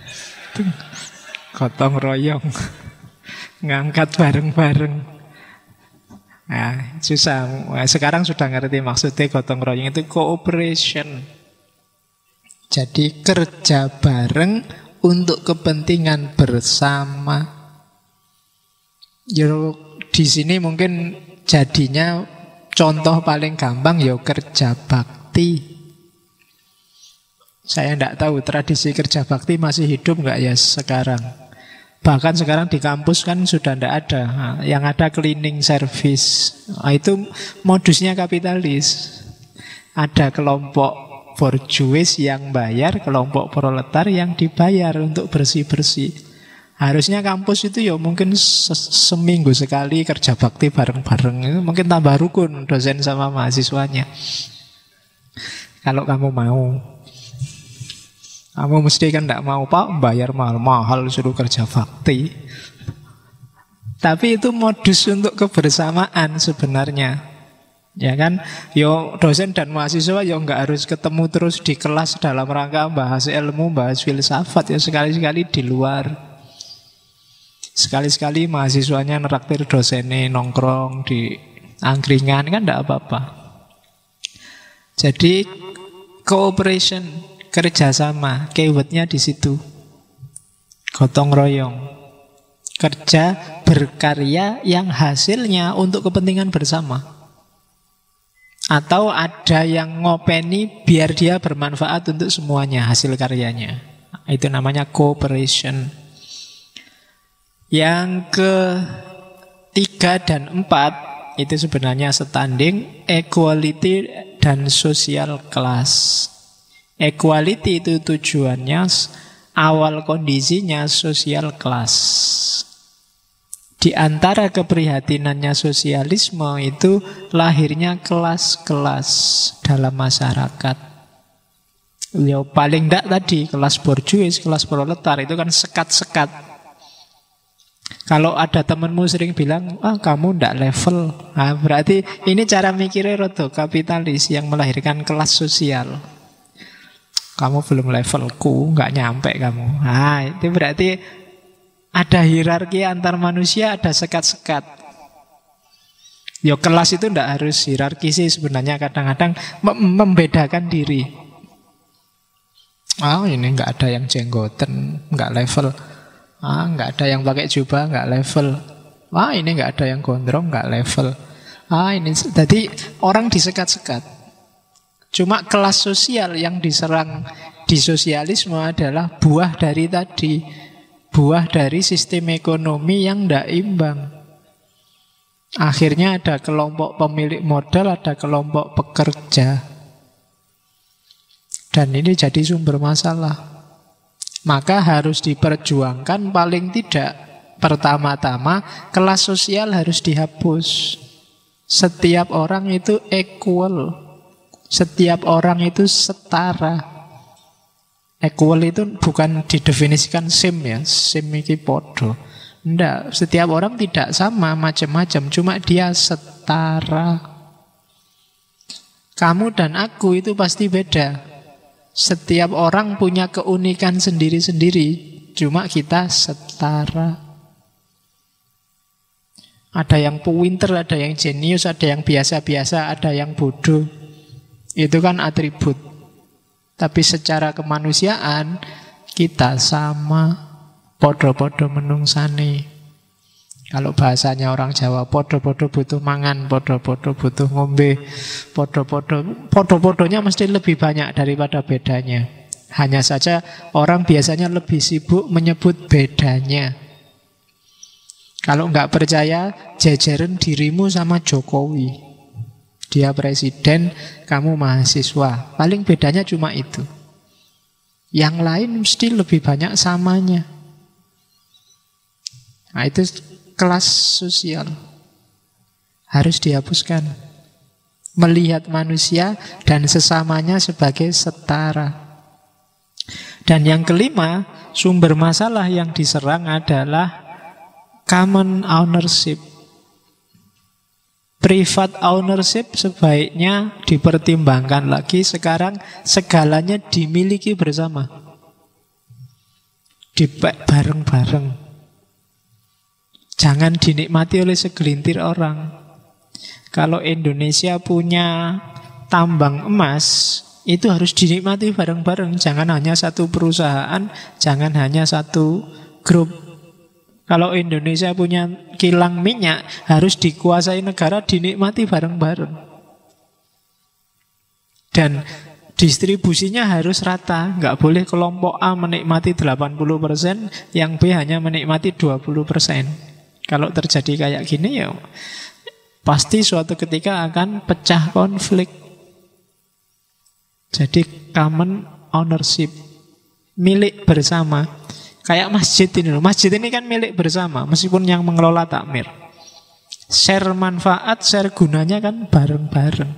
A: Gotong royong, ngangkat bareng-bareng. Nah, susah. Sekarang sudah ngerti maksudnya gotong royong itu cooperation. Jadi kerja bareng untuk kepentingan bersama. Ya, di sini mungkin jadinya contoh paling gampang ya kerja bakti. Saya tidak tahu tradisi kerja bakti masih hidup nggak ya sekarang. Bahkan sekarang di kampus kan sudah tidak ada. Nah, yang ada cleaning service. Nah, itu modusnya kapitalis. Ada kelompok borjuis yang bayar, kelompok proletar yang dibayar untuk bersih-bersih. Harusnya kampus itu ya mungkin seminggu sekali kerja bakti bareng-bareng. Mungkin tambah rukun dosen sama mahasiswanya. Kalau kamu mau. Kamu mesti kan tidak mau, Pak, bayar mahal-mahal suruh kerja bakti. Tapi itu modus untuk kebersamaan sebenarnya. Ya kan, yo dosen dan mahasiswa yo nggak harus ketemu terus di kelas dalam rangka bahas ilmu, bahas filsafat, ya sekali-sekali di luar. Sekali-sekali mahasiswanya neraktir dosennya nongkrong di angkringan kan tidak apa-apa. Jadi cooperation, kerjasama, keywordnya di situ. Gotong royong, kerja berkarya yang hasilnya untuk kepentingan bersama. Atau ada yang ngopeni biar dia bermanfaat untuk semuanya hasil karyanya. Itu namanya cooperation. Yang ketiga dan 4 itu sebenarnya standing, equality dan social class. Equality itu tujuannya, awal kondisinya social class. Di antara keprihatinannya sosialisme itu lahirnya kelas-kelas dalam masyarakat. Ya paling tidak tadi kelas borjuis, kelas proletar itu kan sekat-sekat. Kalau ada temanmu sering bilang, kamu ndak level, nah, berarti ini cara mikirnya rodo kapitalis yang melahirkan kelas sosial. Kamu belum levelku, nggak nyampe kamu. Nah, itu berarti ada hierarki antar manusia, ada sekat-sekat. Yo, kelas itu ndak harus hierarki sih sebenarnya, kadang-kadang membedakan diri. Ini nggak ada yang jenggoten, nggak level. Nggak ada yang pakai jubah, nggak level. Ini nggak ada yang gondrong, nggak level. Ini jadi orang disekat-sekat. Cuma kelas sosial yang diserang di sosialisme adalah buah dari tadi, buah dari sistem ekonomi yang tidak imbang. Akhirnya ada kelompok pemilik modal, ada kelompok pekerja. Dan ini jadi sumber masalah. Maka harus diperjuangkan paling tidak pertama-tama kelas sosial harus dihapus. Setiap orang itu equal. Setiap orang itu setara. Equal itu bukan didefinisikan sim ya, sim iki podo. Enggak, setiap orang tidak sama, macam-macam, cuma dia setara. Kamu dan aku itu pasti beda. Setiap orang punya keunikan sendiri-sendiri, cuma kita setara. Ada yang pinter, ada yang jenius, ada yang biasa-biasa, ada yang bodoh. Itu kan atribut. Tapi secara kemanusiaan kita sama, podo-podo menungsani. Kalau bahasanya orang Jawa, podo-podo butuh mangan, podo-podo butuh ngombe, podo-podonya mesti lebih banyak daripada bedanya. Hanya saja orang biasanya lebih sibuk menyebut bedanya. Kalau nggak percaya, jejerin dirimu sama Jokowi. Dia presiden, kamu mahasiswa. Paling bedanya cuma itu. Yang lain mesti lebih banyak samanya. Nah, itu kelas sosial harus dihapuskan. Melihat manusia dan sesamanya sebagai setara. Dan yang kelima, sumber masalah yang diserang adalah common ownership. Private ownership sebaiknya dipertimbangkan lagi. Sekarang segalanya dimiliki bersama, dipek bareng-bareng. Jangan dinikmati oleh segelintir orang. Kalau Indonesia punya tambang emas, itu harus dinikmati bareng-bareng. Jangan hanya satu perusahaan, jangan hanya satu grup. Kalau Indonesia punya kilang minyak, harus dikuasai negara, dinikmati bareng-bareng. Dan distribusinya harus rata. Nggak boleh kelompok A menikmati 80%, yang B hanya menikmati 20%. Kalau terjadi kayak gini ya pasti suatu ketika akan pecah konflik. Jadi common ownership, milik bersama. Kayak masjid ini loh. Masjid ini kan milik bersama, meskipun yang mengelola takmir. Share manfaat, share gunanya kan bareng-bareng.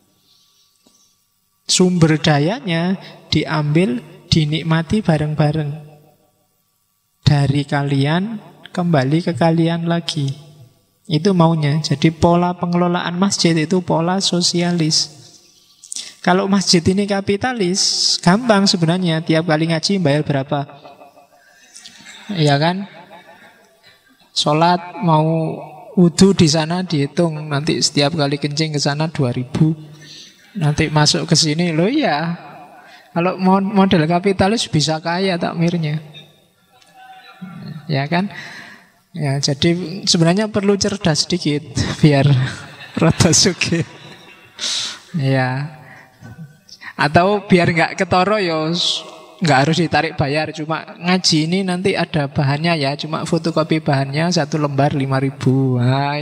A: Sumber dayanya diambil, dinikmati bareng-bareng. Dari kalian kembali ke kalian lagi. Itu maunya. Jadi pola pengelolaan masjid itu pola sosialis. Kalau masjid ini kapitalis, gampang sebenarnya. Tiap kali ngaji bayar berapa? Iya kan? Sholat mau wudu di sana dihitung. Nanti setiap kali kencing ke sana 2.000. Nanti masuk ke sini, loh ya. Kalau model kapitalis bisa kaya takmirnya. Ya kan? Ya, jadi sebenarnya perlu cerdas sedikit biar rada sugih. Ya. Atau biar nggak ketoro ya nggak harus ditarik bayar, cuma ngaji ini nanti ada bahannya ya, cuma fotokopi bahannya 1 lembar 5.000. Nah,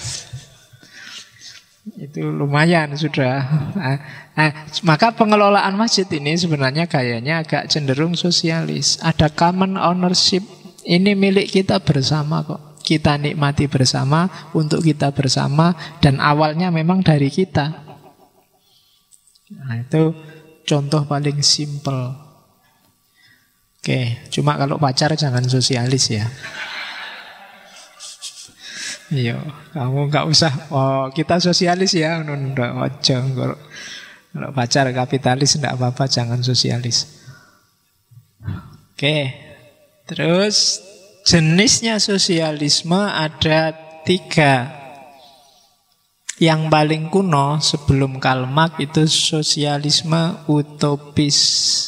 A: itu lumayan sudah. Maka pengelolaan masjid ini sebenarnya gayanya agak cenderung sosialis. Ada common ownership. Ini milik kita bersama kok. Kita nikmati bersama, untuk kita bersama, dan awalnya memang dari kita. Nah, itu contoh paling simpel. Oke, cuma kalau pacar jangan sosialis ya. Iya, kamu nggak usah. Oh, kita sosialis ya, nunda ojo. Kalau pacar kapitalis nggak apa-apa, jangan sosialis. Oke, terus jenisnya sosialisme ada 3. Yang paling kuno sebelum Karl Marx itu sosialisme utopis.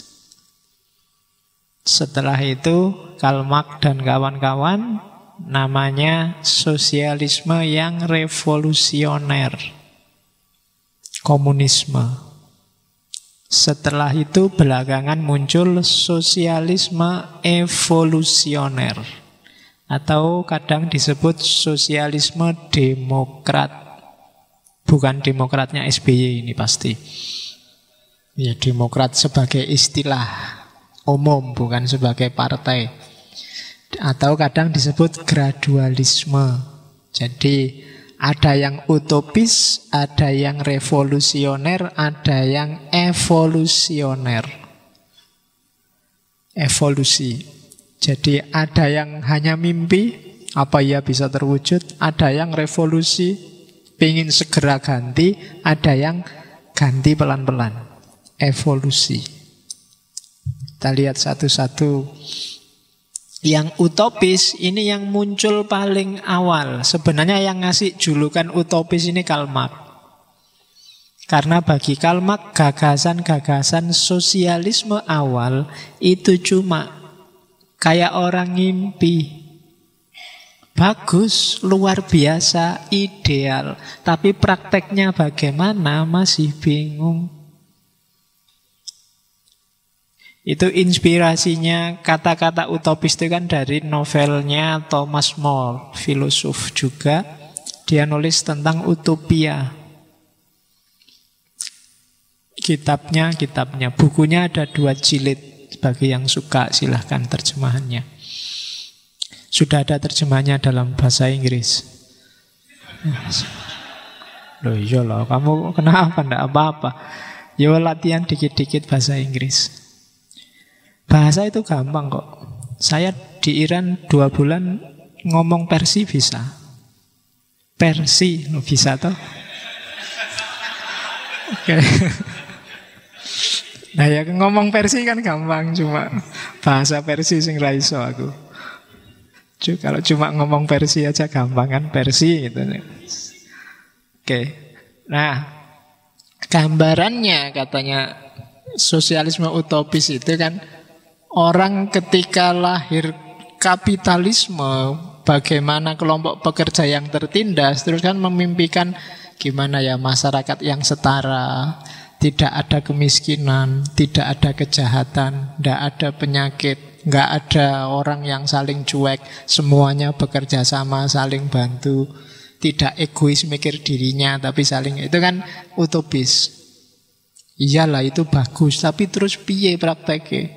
A: Setelah itu Karl Marx dan kawan-kawan namanya sosialisme yang revolusioner, komunisme. Setelah itu belakangan muncul sosialisme evolusioner, atau kadang disebut sosialisme demokrat. Bukan demokratnya SBY ini pasti. Ya, demokrat sebagai istilah umum, bukan sebagai partai. Atau kadang disebut gradualisme. Jadi ada yang utopis, ada yang revolusioner, ada yang evolusioner. Evolusi. Jadi ada yang hanya mimpi, apa ya bisa terwujud. Ada yang revolusi, pengen segera ganti. Ada yang ganti pelan-pelan. Evolusi. Kita lihat satu-satu. Yang utopis ini yang muncul paling awal. Sebenarnya yang ngasih julukan utopis ini Karl Marx. Karena bagi Karl Marx gagasan-gagasan sosialisme awal itu cuma kayak orang ngimpi. Bagus, luar biasa, ideal. Tapi prakteknya bagaimana masih bingung. Itu inspirasinya kata-kata utopis itu kan dari novelnya Thomas More, filosof juga. Dia nulis tentang utopia. Kitabnya, bukunya ada 2 jilid. Bagi yang suka silahkan terjemahannya. Sudah ada terjemahannya dalam bahasa Inggris. Loh iyalah, kamu kenapa? Enggak apa-apa. Yo latihan dikit-dikit bahasa Inggris. Bahasa itu gampang kok. Saya di Iran 2 bulan ngomong Persi bisa. Persi, lo bisa toh? Oke. Nah ya ngomong Persi kan gampang, cuma bahasa Persi sing ra iso aku. Kalau cuma ngomong Persi aja gampang kan, Persi gitu. Oke. Nah, gambarannya katanya sosialisme utopis itu kan orang ketika lahir kapitalisme, bagaimana kelompok pekerja yang tertindas, terus kan memimpikan gimana ya masyarakat yang setara, tidak ada kemiskinan, tidak ada kejahatan, tidak ada penyakit, nggak ada orang yang saling cuek, semuanya bekerja sama, saling bantu, tidak egois mikir dirinya, tapi saling, itu kan utopis. Iyalah itu bagus, tapi terus piye prakteknya?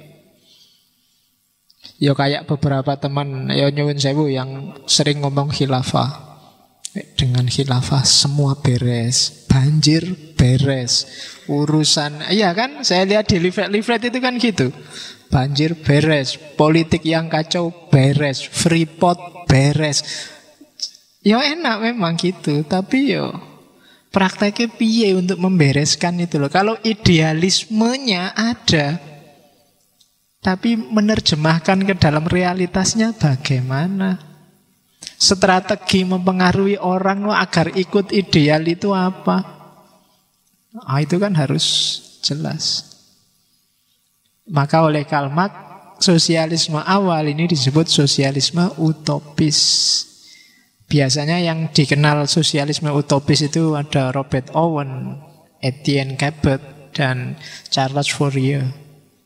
A: Ya kayak beberapa teman ya nyuwun sewu yang sering ngomong khilafah. Dengan khilafah semua beres, banjir beres, urusan iya kan saya lihat di leaflet itu kan gitu. Banjir beres, politik yang kacau beres, Freeport beres. Ya enak memang gitu, tapi yo prakteknya piye untuk membereskan itu loh. Kalau idealismenya ada, tapi menerjemahkan ke dalam realitasnya bagaimana? Strategi mempengaruhi orang agar ikut ideal itu apa? Itu kan harus jelas. Maka oleh Karl Marx, sosialisme awal ini disebut sosialisme utopis. Biasanya yang dikenal sosialisme utopis itu ada Robert Owen, Etienne Cabot, dan Charles Fourier.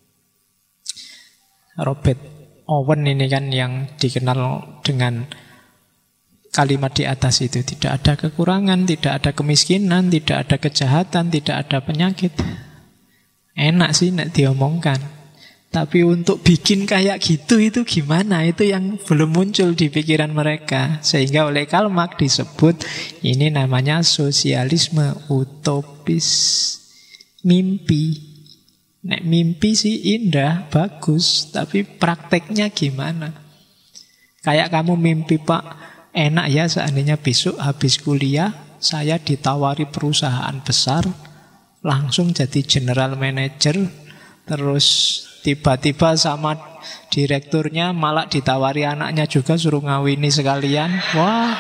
A: Robert Owen ini kan yang dikenal dengan kalimat di atas itu. Tidak ada kekurangan, tidak ada kemiskinan, tidak ada kejahatan, tidak ada penyakit. Enak sih nek diomongkan. Tapi untuk bikin kayak gitu itu gimana? Itu yang belum muncul di pikiran mereka. Sehingga oleh Karl Marx disebut ini namanya sosialisme utopis. Mimpi. Nek mimpi sih indah, bagus, tapi prakteknya gimana? Kayak kamu mimpi Pak, enak ya seandainya besok habis kuliah saya ditawari perusahaan besar, langsung jadi general manager, terus tiba-tiba sama direkturnya malah ditawari anaknya juga suruh ngawini sekalian. Wah.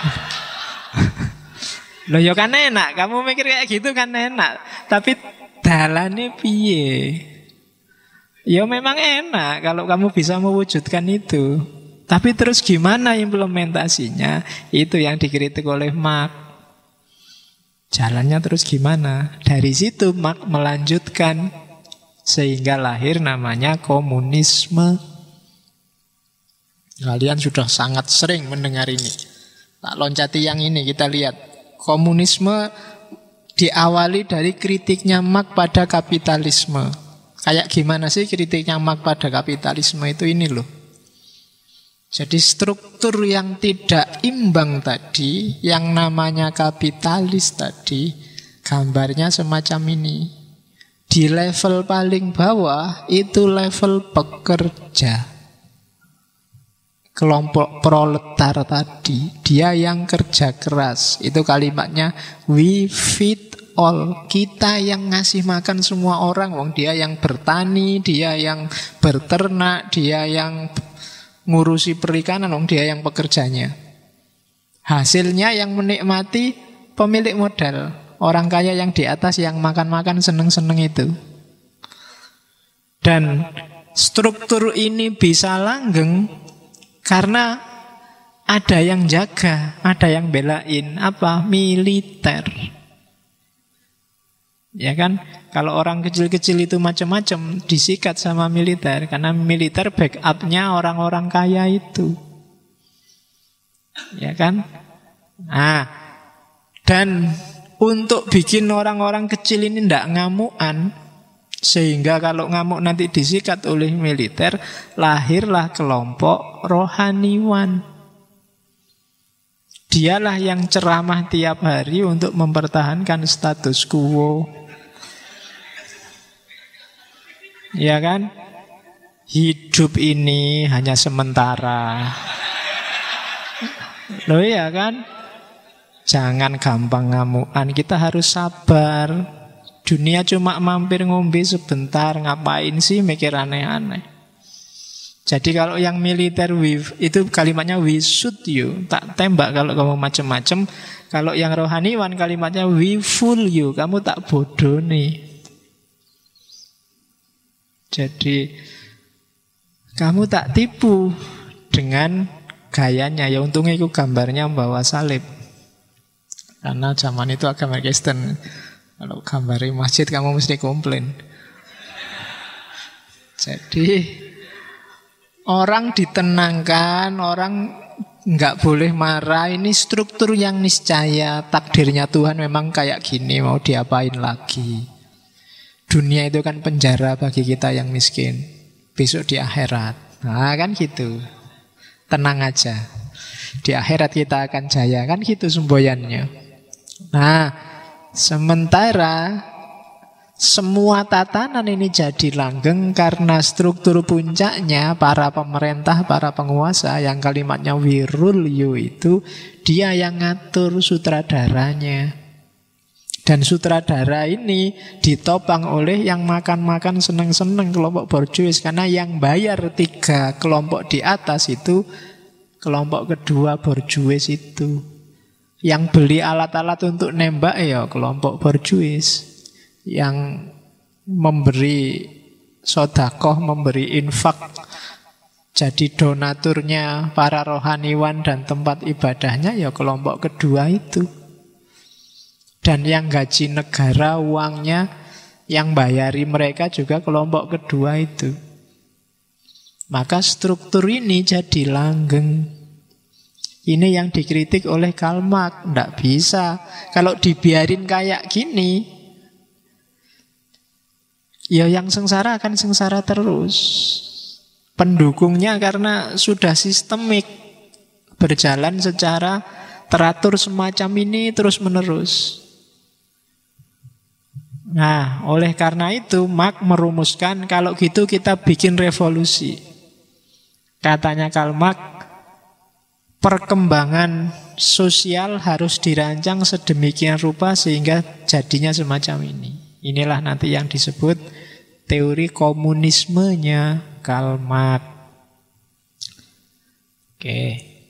A: Loh ya kan enak, kamu mikir kayak gitu kan enak. Tapi dalane piye? Ya memang enak kalau kamu bisa mewujudkan itu. Tapi terus gimana implementasinya? Itu yang dikritik oleh Marx. Jalannya terus gimana? Dari situ Marx melanjutkan sehingga lahir namanya komunisme. Kalian sudah sangat sering mendengar ini. Tak loncati yang ini, kita lihat. Komunisme diawali dari kritiknya Marx pada kapitalisme. Kayak gimana sih kritiknya Marx pada kapitalisme itu ini loh. Jadi struktur yang tidak imbang tadi, yang namanya kapitalis tadi, gambarnya semacam ini. Di level paling bawah itu level pekerja. Kelompok proletar tadi, dia yang kerja keras. Itu kalimatnya we feed all. Kita yang ngasih makan semua orang. Wong dia yang bertani, dia yang berternak, dia yang ngurusi perikanan, wong dia yang pekerjanya. Hasilnya yang menikmati pemilik modal. Orang kaya yang di atas yang makan-makan seneng-seneng itu. Dan struktur ini bisa langgeng karena ada yang jaga, ada yang belain. Apa? Militer. Ya kan? Kalau orang kecil-kecil itu macam-macam disikat sama militer. Karena militer backupnya orang-orang kaya itu. Ya kan? Nah, dan untuk bikin orang-orang kecil ini tidak ngamuan, sehingga kalau ngamuk nanti disikat oleh militer, lahirlah kelompok rohaniwan. Dialah yang ceramah tiap hari untuk mempertahankan status quo. Ya kan? Hidup ini hanya sementara. Loh ya kan? Jangan gampang ngamuan, kita harus sabar. Dunia cuma mampir ngombe sebentar, ngapain sih mikir aneh-aneh. Jadi kalau yang militer itu kalimatnya we shoot you, tak tembak kalau kamu macem-macem. Kalau yang rohaniwan kalimatnya we fool you, kamu tak bodoh nih. Jadi kamu tak tipu dengan gayanya. Ya untungnya itu gambarnya membawa salib. Karena zaman itu agama Kristen. Kalau gambarin masjid kamu mesti komplain. Jadi orang ditenangkan, orang nggak boleh marah. Ini struktur yang niscaya. Takdirnya Tuhan memang kayak gini, mau diapain lagi. Dunia itu kan penjara bagi kita yang miskin. Besok di akhirat. Nah kan gitu. Tenang aja. Di akhirat kita akan jaya. Kan gitu semboyannya. Nah, sementara semua tatanan ini jadi langgeng karena struktur puncaknya para pemerintah, para penguasa yang kalimatnya we rule you itu, dia yang ngatur sutradaranya. Dan sutradara ini ditopang oleh yang makan-makan seneng-seneng kelompok borjuis. Karena yang bayar 3 kelompok di atas itu kelompok kedua borjuis itu. Yang beli alat-alat untuk nembak ya kelompok borjuis. Yang memberi sodakoh, memberi infak, jadi donaturnya para rohaniwan dan tempat ibadahnya ya kelompok kedua itu. Dan yang gaji negara uangnya, yang bayari mereka juga kelompok kedua itu. Maka struktur ini jadi langgeng. Ini yang dikritik oleh Karl Marx. Tidak bisa. Kalau dibiarin kayak gini, ya yang sengsara akan sengsara terus. Pendukungnya karena sudah sistemik, berjalan secara teratur semacam ini terus menerus. Nah, oleh karena itu Marx merumuskan kalau gitu kita bikin revolusi. Katanya Karl Marx, perkembangan sosial harus dirancang sedemikian rupa sehingga jadinya semacam ini. Inilah nanti yang disebut teori komunismenya Karl Marx. Oke.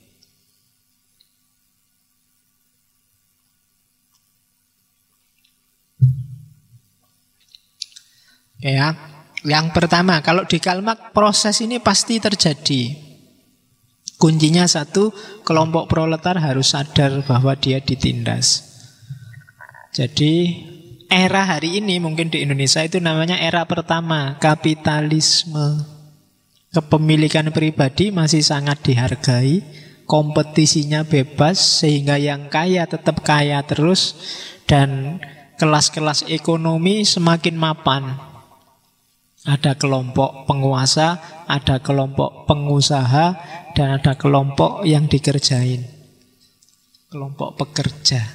A: Ya, yang pertama, kalau di Karl Marx proses ini pasti terjadi. Kuncinya satu, kelompok proletar harus sadar bahwa dia ditindas. Jadi era hari ini mungkin di Indonesia itu namanya era pertama, kapitalisme. Kepemilikan pribadi masih sangat dihargai, kompetisinya bebas sehingga yang kaya tetap kaya terus dan kelas-kelas ekonomi semakin mapan. Ada kelompok penguasa, ada kelompok pengusaha, dan ada kelompok yang dikerjain. Kelompok pekerja.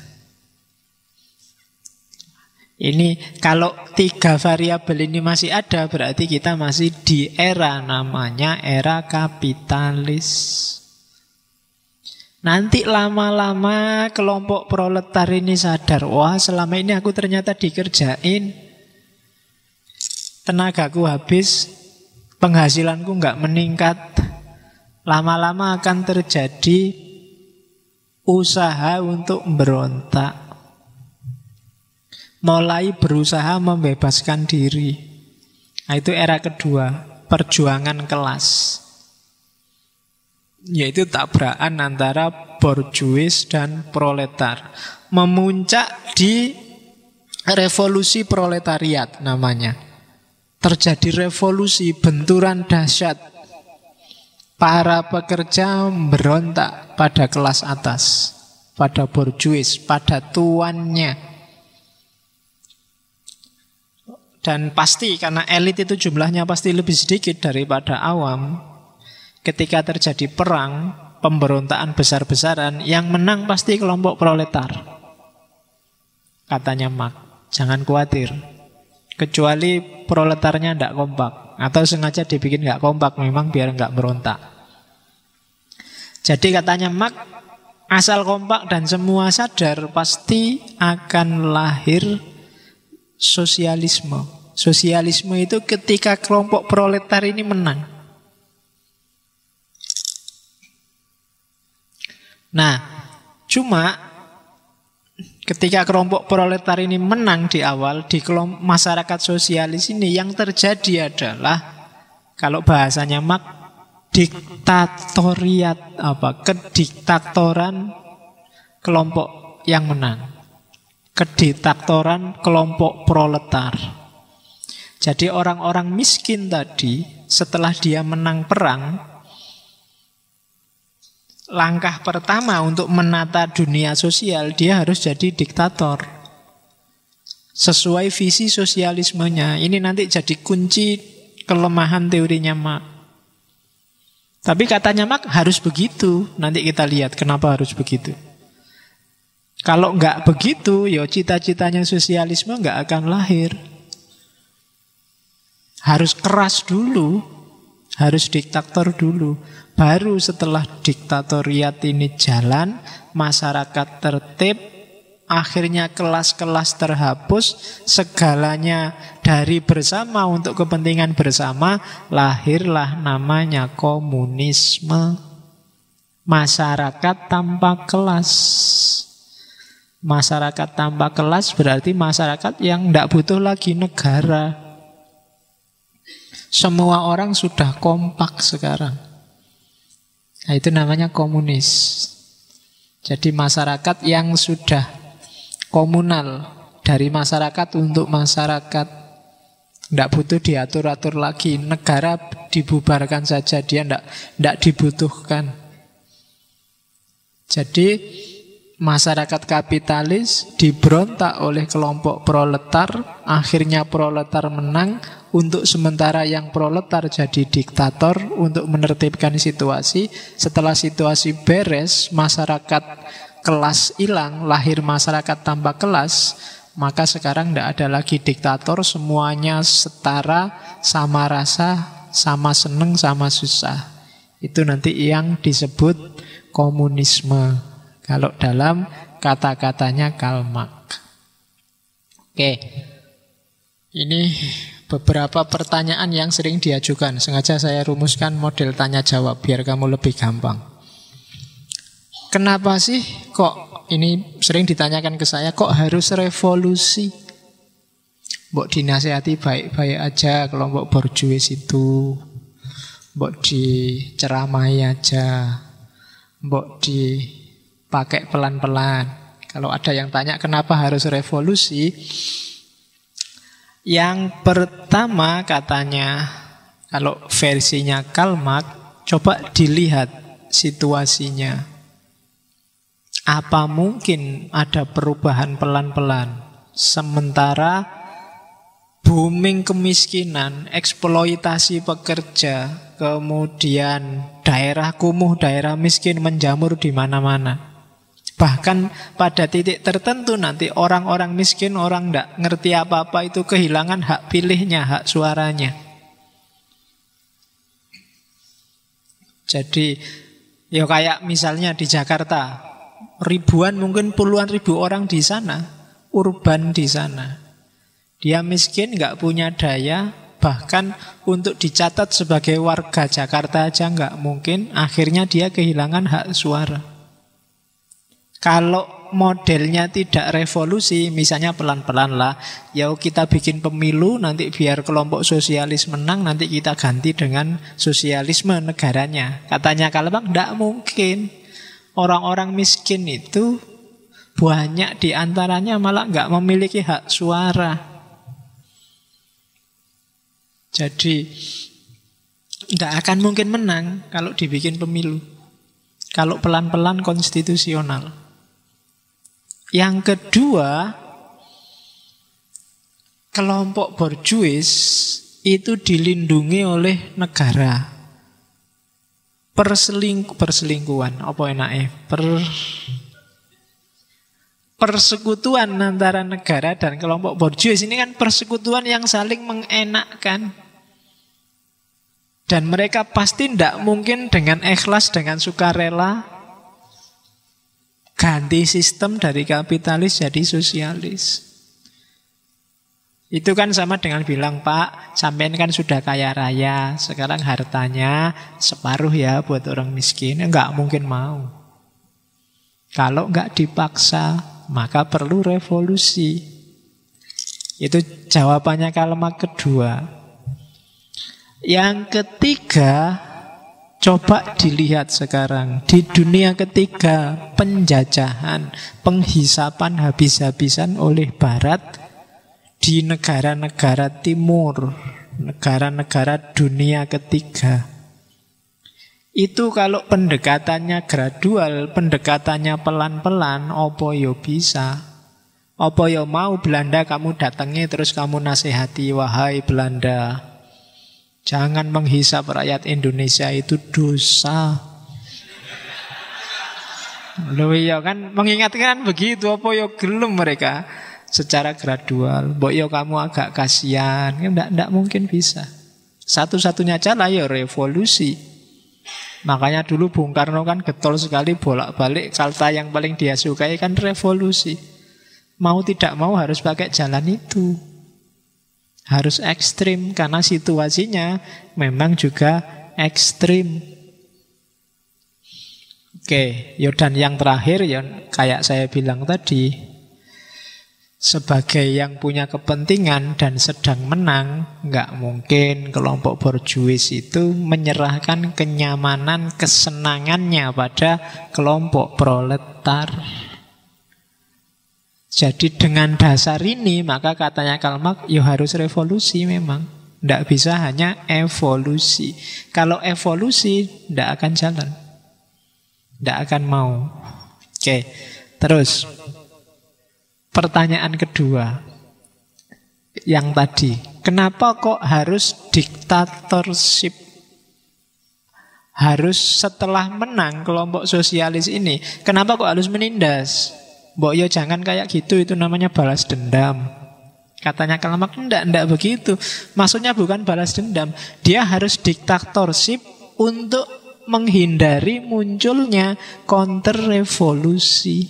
A: Ini kalau 3 variabel ini masih ada, berarti kita masih di era namanya era kapitalis. Nanti lama-lama kelompok proletar ini sadar, wah selama ini aku ternyata dikerjain. Tenagaku habis, penghasilanku nggak meningkat. Lama-lama akan terjadi usaha untuk berontak. Mulai berusaha membebaskan diri. Nah, itu era kedua, perjuangan kelas. Yaitu tabrakan antara borjuis dan proletar. Memuncak di revolusi proletariat namanya. Terjadi revolusi, benturan dahsyat. Para pekerja berontak pada kelas atas, pada borjuis, pada tuannya. Dan pasti karena elit itu jumlahnya pasti lebih sedikit daripada awam. Ketika terjadi perang, pemberontakan besar-besaran, yang menang pasti kelompok proletar. Katanya Marx, jangan khawatir. Kecuali proletarnya tidak kompak. Atau sengaja dibikin nggak kompak memang biar nggak berontak. Jadi katanya Marx, asal kompak dan semua sadar pasti akan lahir sosialisme. Sosialisme itu ketika kelompok proletar ini menang. Nah, cuma ketika kelompok proletar ini menang di awal, di kelompok masyarakat sosialis ini yang terjadi adalah, kalau bahasanya Marx, diktatoriat, kediktatoran kelompok yang menang. Kediktatoran kelompok proletar. Jadi orang-orang miskin tadi setelah dia menang perang, langkah pertama untuk menata dunia sosial, dia harus jadi diktator. Sesuai visi sosialismenya. Ini nanti jadi kunci kelemahan teorinya Marx. Tapi katanya Marx harus begitu. Nanti kita lihat kenapa harus begitu. Kalau nggak begitu, ya cita-citanya sosialisme nggak akan lahir. Harus keras dulu, harus diktator dulu. Baru setelah diktatoriat ini jalan, masyarakat tertib, akhirnya kelas-kelas terhapus, segalanya dari bersama untuk kepentingan bersama, lahirlah namanya komunisme. Masyarakat tanpa kelas. Masyarakat tanpa kelas berarti masyarakat yang tidak butuh lagi negara. Semua orang sudah kompak sekarang. Nah, itu namanya komunis. Jadi masyarakat yang sudah komunal, dari masyarakat untuk masyarakat, tidak butuh diatur-atur lagi. Negara dibubarkan saja, dia tidak dibutuhkan. Jadi masyarakat kapitalis diberontak oleh kelompok proletar, akhirnya proletar menang. Untuk sementara yang proletar jadi diktator untuk menertibkan situasi. Setelah situasi beres, masyarakat kelas hilang, lahir masyarakat tanpa kelas, maka sekarang tidak ada lagi diktator, semuanya setara, sama rasa, sama seneng, sama susah. Itu nanti yang disebut komunisme. Kalau dalam kata-katanya Karl Marx. Oke. Ini beberapa pertanyaan yang sering diajukan. Sengaja saya rumuskan model tanya jawab biar kamu lebih gampang. Kenapa sih kok ini sering ditanyakan ke saya, kok harus revolusi? Mbok dinasehati baik-baik aja kelompok borjuis itu. Mbok diceramai aja. Mbok dipakai pelan-pelan. Kalau ada yang tanya kenapa harus revolusi, yang pertama katanya, kalau versinya Karl Marx, coba dilihat situasinya. Apa mungkin ada perubahan pelan-pelan sementara booming kemiskinan, eksploitasi pekerja, kemudian daerah kumuh, daerah miskin menjamur di mana-mana. Bahkan pada titik tertentu nanti orang-orang miskin, orang tidak ngerti apa-apa itu kehilangan hak pilihnya, hak suaranya. Jadi ya kayak misalnya di Jakarta, ribuan mungkin puluhan ribu orang di sana, urban di sana. Dia miskin, nggak punya daya, bahkan untuk dicatat sebagai warga Jakarta aja nggak mungkin. Akhirnya dia kehilangan hak suara. Kalau modelnya tidak revolusi, misalnya pelan-pelan lah, ya kita bikin pemilu, nanti biar kelompok sosialis menang, nanti kita ganti dengan sosialisme negaranya. Katanya Karl Marx, tidak mungkin. Orang-orang miskin itu banyak diantaranya malah nggak memiliki hak suara. Jadi tidak akan mungkin menang kalau dibikin pemilu. Kalau pelan-pelan konstitusional. Yang kedua, kelompok borjuis itu dilindungi oleh negara. Perselingkuhan, apa enaknya? Persekutuan antara negara dan kelompok borjuis ini kan persekutuan yang saling mengenakkan. Dan mereka pasti tidak mungkin dengan ikhlas, dengan sukarela ganti sistem dari kapitalis jadi sosialis. Itu kan sama dengan bilang, Pak, sampean kan sudah kaya raya, sekarang hartanya separuh ya buat orang miskin. Enggak mungkin mau. Kalau enggak dipaksa, maka perlu revolusi. Itu jawabannya Karl Marx kedua. Yang ketiga, coba dilihat sekarang di dunia ketiga, penjajahan, penghisapan habis-habisan oleh Barat di negara-negara timur, negara-negara dunia ketiga. Itu kalau pendekatannya gradual, pendekatannya pelan-pelan, opo yo bisa. Opo yo mau Belanda kamu datangi terus kamu nasihati, wahai Belanda, jangan menghisap rakyat Indonesia, itu dosa. Loh iya kan, mengingatkan begitu, apa ya gelem mereka secara gradual. Mbok ya kamu agak kasihan, enggak mungkin bisa. Satu-satunya cara ya revolusi. Makanya dulu Bung Karno kan getol sekali bolak-balik, kata yang paling dia sukai kan revolusi. Mau tidak mau harus pakai jalan itu. Harus ekstrim karena situasinya memang juga ekstrim. Oke, dan yang terakhir ya kayak saya bilang tadi, sebagai yang punya kepentingan dan sedang menang, nggak mungkin kelompok borjuis itu menyerahkan kenyamanan, kesenangannya pada kelompok proletar. Jadi dengan dasar ini maka katanya Karl Marx, ya harus revolusi memang. Tidak bisa hanya evolusi. Kalau evolusi tidak akan jalan. Tidak akan mau. Oke, terus pertanyaan kedua. Yang tadi, kenapa kok harus diktatorship? Harus setelah menang kelompok sosialis ini, kenapa kok harus menindas? Mbok yo jangan kayak gitu, itu namanya balas dendam. Katanya Karl Marx, enggak begitu. Maksudnya bukan balas dendam. Dia harus diktatorship untuk menghindari munculnya counter revolusi.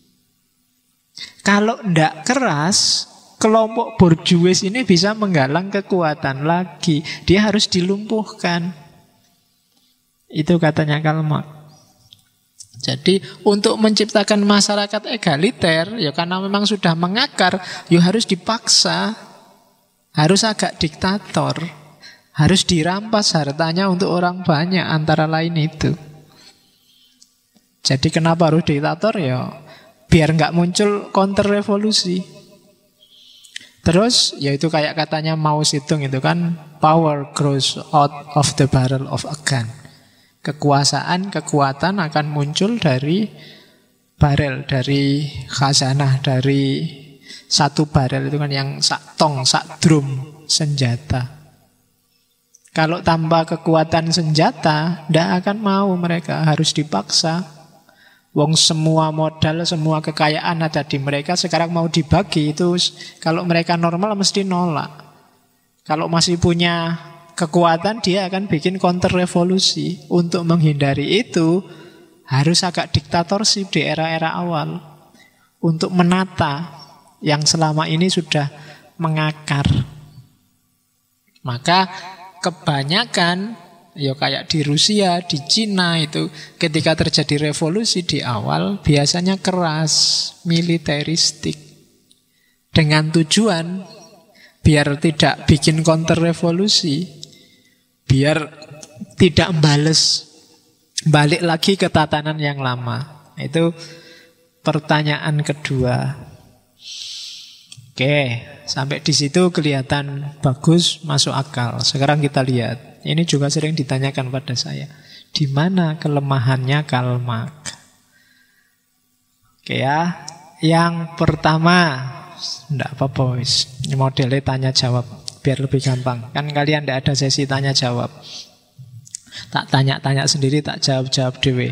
A: Kalau ndak keras, kelompok borjuis ini bisa menggalang kekuatan lagi. Dia harus dilumpuhkan. Itu katanya Karl Marx. Jadi untuk menciptakan masyarakat egaliter, ya karena memang sudah mengakar, ya harus dipaksa, harus agak diktator, harus dirampas hartanya untuk orang banyak, antara lain itu. Jadi kenapa harus diktator? Ya biar nggak muncul counter revolusi. Terus ya itu kayak katanya Mao Zedong itu kan, power grows out of the barrel of a gun. Kekuasaan, kekuatan akan muncul dari barel, dari khazanah, dari satu barel itu kan yang sak tong, sak drum senjata. Kalau tanpa kekuatan senjata, ndak akan mau mereka, harus dipaksa. Wong semua modal, semua kekayaan ada di mereka, sekarang mau dibagi, itu kalau mereka normal mesti nolak. Kalau masih punya kekuatan, dia akan bikin counter revolusi. Untuk menghindari itu harus agak diktatorship di era-era awal, untuk menata yang selama ini sudah mengakar. Maka kebanyakan, ya kayak di Rusia, di Cina itu, ketika terjadi revolusi di awal biasanya keras, militeristik, dengan tujuan biar tidak bikin counter revolusi, biar tidak balik lagi ke tatanan yang lama. Itu pertanyaan kedua. Oke, sampai di situ kelihatan bagus, masuk akal. Sekarang kita lihat. Ini juga sering ditanyakan pada saya. Di mana kelemahannya Karl Marx? Oke ya. Yang pertama, enggak apa-apa, ini modelnya tanya jawab biar lebih gampang. Kan kalian tidak ada sesi tanya jawab. Tak tanya-tanya sendiri, tak jawab-jawab dewe.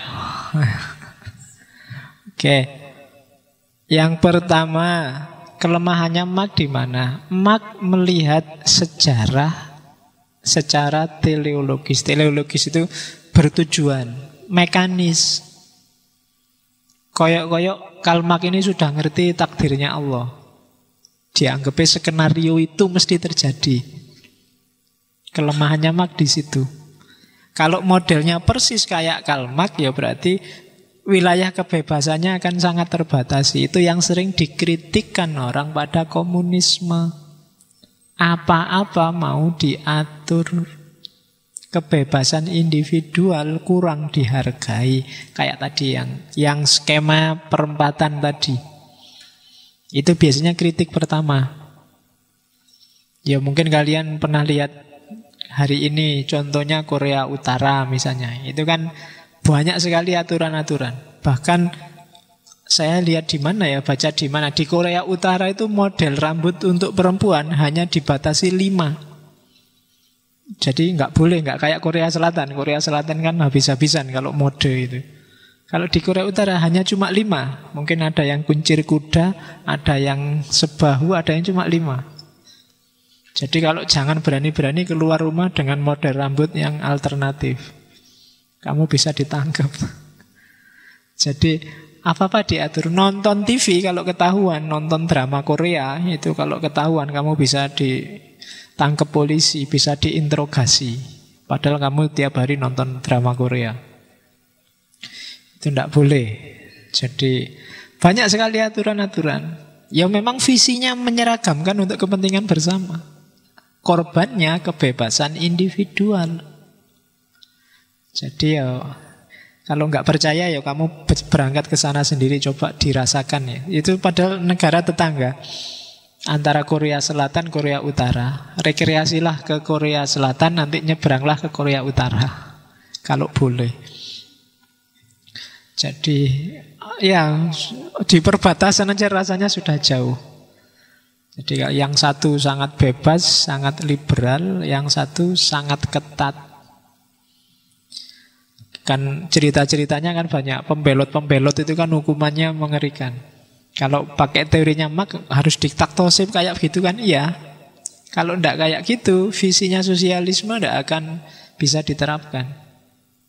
A: Oke. Yang pertama, kelemahannya Marx di mana? Marx melihat sejarah secara teleologis. Teleologis itu bertujuan, mekanis. Koyok-koyok Karl Marx ini sudah ngerti takdirnya Allah. Dianggapnya skenario itu mesti terjadi. Kelemahannya Marx di situ. Kalau modelnya persis kayak Karl Marx, ya berarti wilayah kebebasannya akan sangat terbatasi. Itu yang sering dikritikkan orang pada komunisme. Apa-apa mau diatur, kebebasan individual kurang dihargai. Kayak tadi yang skema perempatan tadi. Itu biasanya kritik pertama. Ya mungkin kalian pernah lihat hari ini contohnya Korea Utara misalnya. Itu kan banyak sekali aturan-aturan. Bahkan saya lihat di mana ya, baca di mana, di Korea Utara itu model rambut untuk perempuan hanya dibatasi 5. Jadi nggak boleh, nggak kayak Korea Selatan. Korea Selatan kan habis-habisan kalau mode itu. Kalau di Korea Utara hanya cuma 5. Mungkin ada yang kuncir kuda, ada yang sebahu, ada yang cuma 5. Jadi kalau jangan berani-berani keluar rumah dengan model rambut yang alternatif. Kamu bisa ditangkap. Jadi apa-apa diatur. Nonton TV kalau ketahuan, nonton drama Korea, itu kalau ketahuan kamu bisa ditangkap polisi, bisa diinterogasi. Padahal kamu tiap hari nonton drama Korea. Itu tidak boleh. Jadi banyak sekali aturan-aturan. Ya memang visinya menyeragamkan untuk kepentingan bersama. Korbannya kebebasan individual. Jadi ya kalau nggak percaya ya kamu berangkat ke sana sendiri, coba dirasakan ya. Itu padahal negara tetangga antara Korea Selatan, Korea Utara. Rekreasilah ke Korea Selatan, nanti nyebranglah ke Korea Utara kalau boleh. Jadi ya di perbatasan aja rasanya sudah jauh. Jadi yang satu sangat bebas, sangat liberal, yang satu sangat ketat. Kan cerita-ceritanya kan banyak. Pembelot-pembelot itu kan hukumannya mengerikan. Kalau pakai teorinya Marx harus diktatorship kayak gitu kan, iya. Kalau enggak kayak gitu, visinya sosialisme enggak akan bisa diterapkan.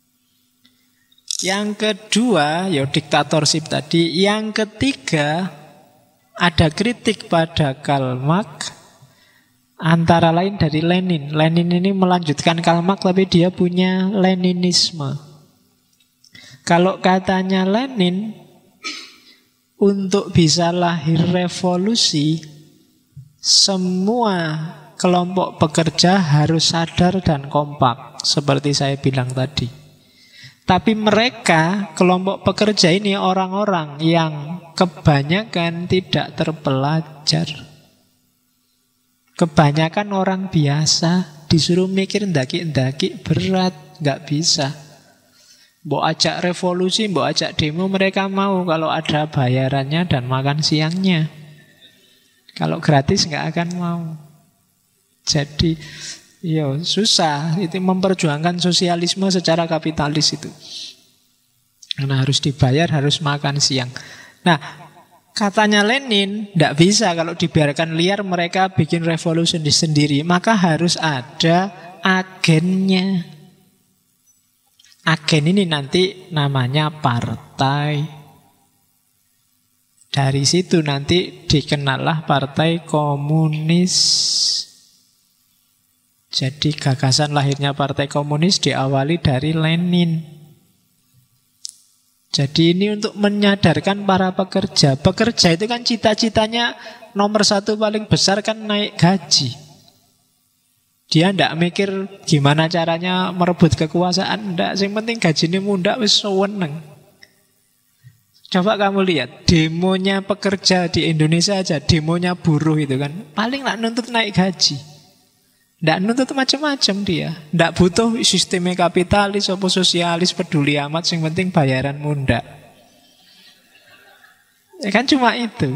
A: Yang kedua, ya diktatorship tadi. Yang ketiga, ada kritik pada Karl Marx, antara lain dari Lenin. Lenin ini melanjutkan Karl Marx, tapi dia punya Leninisme. Kalau katanya Lenin, untuk bisa lahir revolusi, semua kelompok pekerja harus sadar dan kompak, seperti saya bilang tadi. Tapi mereka, kelompok pekerja ini orang-orang yang kebanyakan tidak terpelajar. Kebanyakan orang biasa, disuruh mikir ndaki-ndaki berat, nggak bisa. Mbok ajak revolusi, mbok ajak demo, mereka mau kalau ada bayarannya dan makan siangnya. Kalau gratis nggak akan mau. Jadi susah itu memperjuangkan sosialisme secara kapitalis itu. Karena harus dibayar, harus makan siang. Nah, katanya Lenin, tidak bisa kalau dibiarkan liar mereka bikin revolusi sendiri. Maka harus ada agennya. Agen ini nanti namanya partai. Dari situ nanti dikenallah Partai Komunis. Jadi gagasan lahirnya Partai Komunis diawali dari Lenin. Jadi ini untuk menyadarkan para pekerja. Pekerja itu kan cita-citanya nomor satu paling besar kan naik gaji. Dia tidak mikir gimana caranya merebut kekuasaan. Tidak, yang penting gajinya muda wis seneng. Coba kamu lihat demonya pekerja di Indonesia aja, demonya buruh itu kan paling nak nuntut naik gaji. Tidak nuntut macam-macam dia. Tidak butuh sistemnya kapitalis atau sosialis, peduli amat, yang penting bayaran munda. Ya kan cuma itu.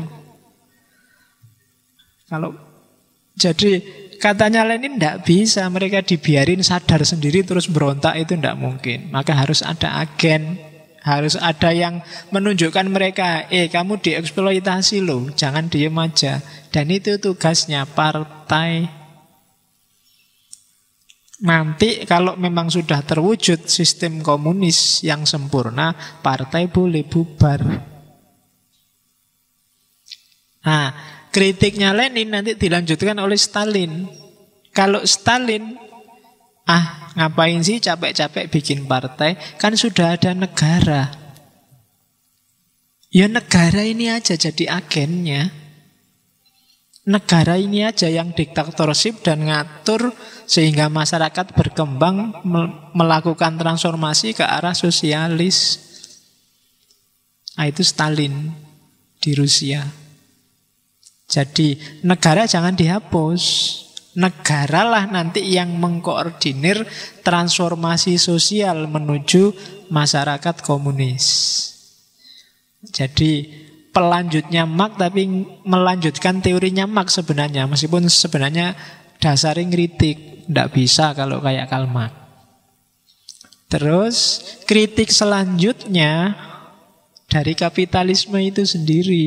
A: Jadi katanya Lenin tidak bisa mereka dibiarin sadar sendiri terus berontak, itu tidak mungkin. Maka harus ada agen, harus ada yang menunjukkan mereka, kamu dieksploitasi loh, jangan diem aja. Dan itu tugasnya partai. Nanti kalau memang sudah terwujud sistem komunis yang sempurna, partai boleh bubar. Nah, kritiknya Lenin nanti dilanjutkan oleh Stalin. Kalau Stalin, ngapain sih capek-capek bikin partai? Kan sudah ada negara. Ya negara ini aja jadi agennya. Negara ini aja yang diktatorship dan ngatur sehingga masyarakat berkembang melakukan transformasi ke arah sosialis. Itu Stalin di Rusia. Jadi negara jangan dihapus. Negaralah nanti yang mengkoordinir transformasi sosial menuju masyarakat komunis. Jadi pelanjutnya Marx tapi melanjutkan teorinya Marx sebenarnya. Meskipun sebenarnya dasarnya ngeritik. Tidak bisa kalau kayak Karl Marx. Terus kritik selanjutnya dari kapitalisme itu sendiri.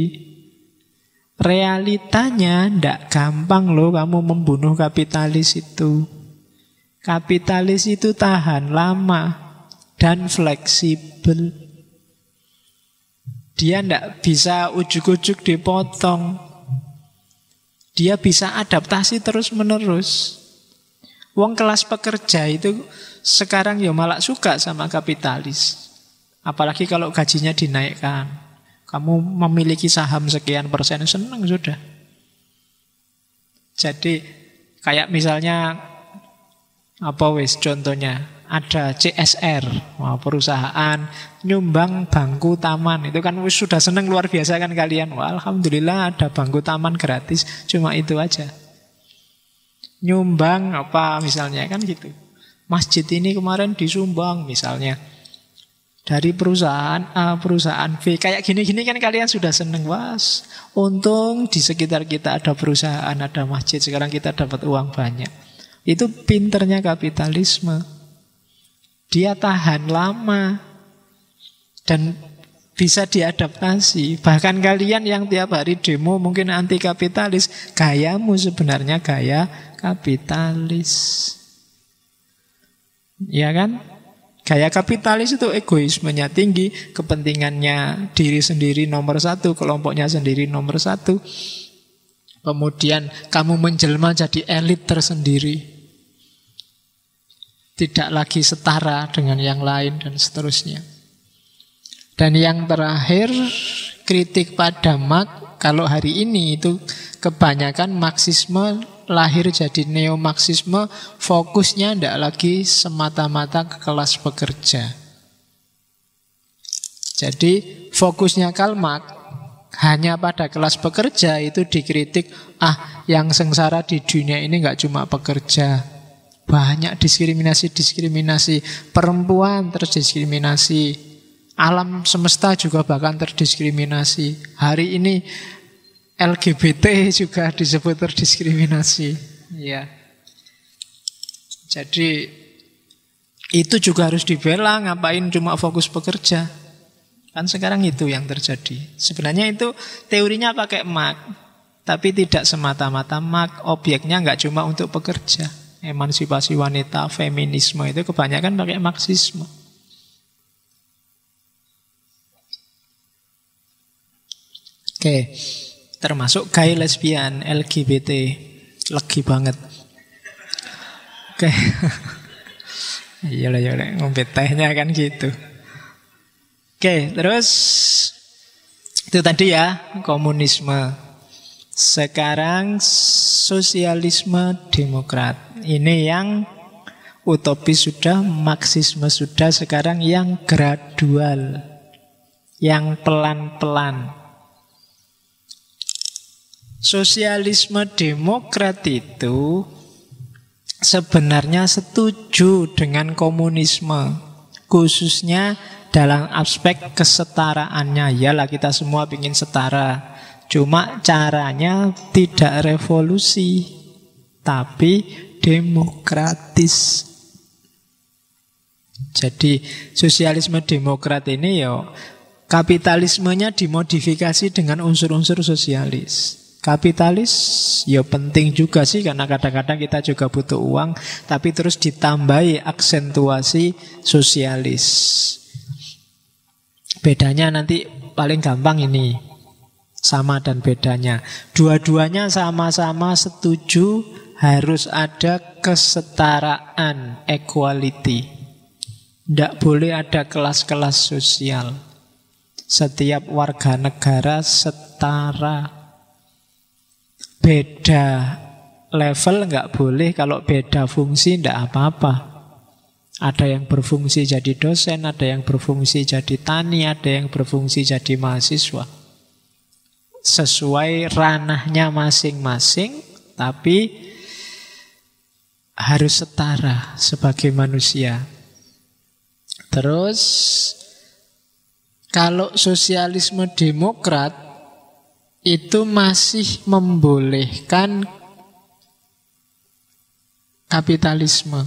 A: Realitanya tidak gampang loh kamu membunuh kapitalis itu. Kapitalis itu tahan lama dan fleksibel. Dia tidak bisa ujuk-ujuk dipotong. Dia bisa adaptasi terus-menerus. Wong kelas pekerja itu sekarang ya malah suka sama kapitalis. Apalagi kalau gajinya dinaikkan. Kamu memiliki saham sekian persen, senang sudah. Jadi kayak misalnya contohnya ada CSR, perusahaan nyumbang bangku taman. Itu kan sudah senang luar biasa kan kalian. Wah, alhamdulillah ada bangku taman gratis. Cuma itu aja. Nyumbang misalnya kan gitu. Masjid ini kemarin disumbang misalnya dari perusahaan A, perusahaan B. Kayak gini-gini kan kalian sudah seneng. Was, untung di sekitar kita ada perusahaan, ada masjid. Sekarang kita dapat uang banyak. Itu pinternya kapitalisme. Dia tahan lama dan bisa diadaptasi. Bahkan kalian yang tiap hari demo mungkin anti kapitalis, gayamu sebenarnya gaya kapitalis. Ya kan? Gaya kapitalis itu egoismenya tinggi, kepentingannya diri sendiri nomor satu, kelompoknya sendiri nomor satu. Kemudian kamu menjelma jadi elit tersendiri, tidak lagi setara dengan yang lain dan seterusnya. Dan yang terakhir, kritik pada Marx. Kalau hari ini itu kebanyakan Marxisme lahir jadi neo-Marxisme, fokusnya tidak lagi semata-mata ke kelas pekerja. Jadi fokusnya Karl Marx hanya pada kelas pekerja, itu dikritik, yang sengsara di dunia ini nggak cuma pekerja, banyak diskriminasi, perempuan terdiskriminasi, alam semesta juga bahkan terdiskriminasi. Hari ini LGBT juga disebut terdiskriminasi. Ya. Jadi itu juga harus dibela, ngapain cuma fokus pekerja. Kan sekarang itu yang terjadi. Sebenarnya itu teorinya pakai Marx, tapi tidak semata-mata Marx. Objeknya nggak cuma untuk pekerja. Emansipasi wanita, feminisme itu kebanyakan pakai Marxisme. Oke. Termasuk gay, lesbian, LGBT. Legi banget. Oke. Iyalah, ngombe tehnya kan gitu. Oke, terus itu tadi ya, komunisme. Sekarang sosialisme demokrat. Ini yang utopis sudah, Marxisme sudah, sekarang yang gradual. Yang pelan-pelan. Sosialisme demokrat itu sebenarnya setuju dengan komunisme, khususnya dalam aspek kesetaraannya. Yalah, kita semua ingin setara, cuma caranya tidak revolusi, tapi demokratis. Jadi sosialisme demokrat ini kapitalismenya dimodifikasi dengan unsur-unsur sosialis. Kapitalis penting juga sih, karena kadang-kadang kita juga butuh uang, tapi terus ditambahi aksentuasi sosialis. Bedanya nanti paling gampang ini, sama dan bedanya. Dua-duanya sama-sama setuju harus ada kesetaraan, equality. Tidak boleh ada kelas-kelas sosial. Setiap warga negara setara. Beda level nggak boleh, kalau beda fungsi tidak apa-apa. Ada yang berfungsi jadi dosen, ada yang berfungsi jadi tani, ada yang berfungsi jadi mahasiswa. Sesuai ranahnya masing-masing, tapi harus setara sebagai manusia. Terus, kalau sosialisme demokrat itu masih membolehkan kapitalisme.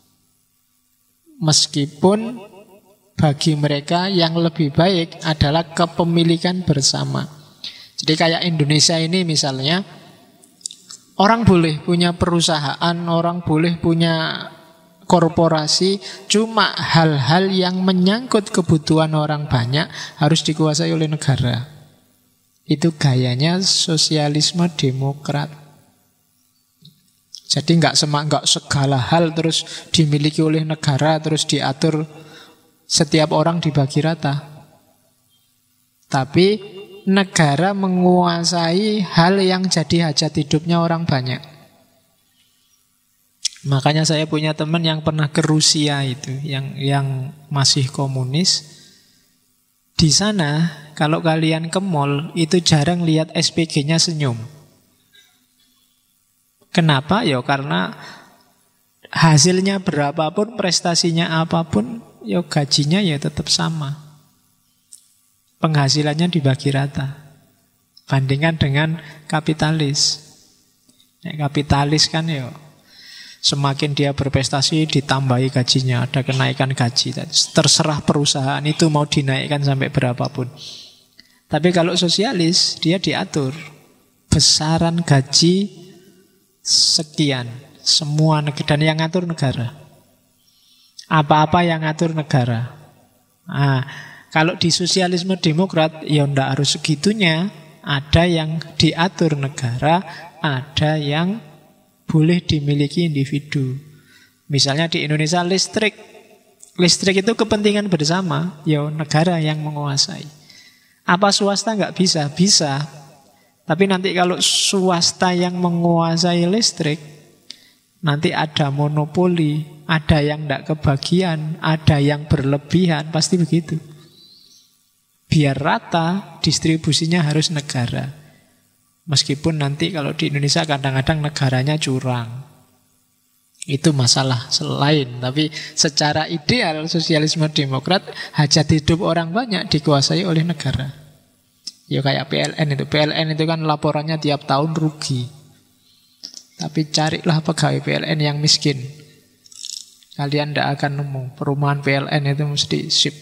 A: Meskipun bagi mereka yang lebih baik adalah kepemilikan bersama. Jadi kayak Indonesia ini misalnya, orang boleh punya perusahaan, orang boleh punya korporasi, cuma hal-hal yang menyangkut kebutuhan orang banyak harus dikuasai oleh negara. Itu gayanya sosialisme demokrat. Jadi nggak segala hal terus dimiliki oleh negara, terus diatur, setiap orang dibagi rata. Tapi negara menguasai hal yang jadi hajat hidupnya orang banyak. Makanya saya punya teman yang pernah ke Rusia itu, yang masih komunis. Di sana kalau kalian ke mall itu jarang lihat SPG-nya senyum. Kenapa? Karena hasilnya berapapun, prestasinya apapun, gajinya tetap sama. Penghasilannya dibagi rata. Bandingkan dengan kapitalis. Kapitalis kan semakin dia berprestasi ditambahi gajinya, ada kenaikan gaji. Terserah perusahaan itu mau dinaikkan sampai berapapun. Tapi kalau sosialis, dia diatur. Besaran gaji sekian, semua negara, dan yang ngatur negara. Apa-apa yang ngatur negara. Nah, kalau di sosialisme demokrat, ya ndak harus segitunya. Ada yang diatur negara, ada yang boleh dimiliki individu. Misalnya di Indonesia listrik. Listrik itu kepentingan bersama, ya negara yang menguasai. Apa swasta nggak bisa? Bisa. Tapi nanti kalau swasta yang menguasai listrik, nanti ada monopoli, ada yang tidak kebagian, ada yang berlebihan, pasti begitu. Biar rata, distribusinya harus negara. Meskipun nanti kalau di Indonesia kadang-kadang negaranya curang. Itu masalah selain. Tapi secara ideal sosialisme demokrat, hajat hidup orang banyak dikuasai oleh negara. Ya kayak PLN itu. PLN itu kan laporannya tiap tahun rugi. Tapi carilah pegawai PLN yang miskin. Kalian tidak akan nemu. Perumahan PLN itu mesti sip.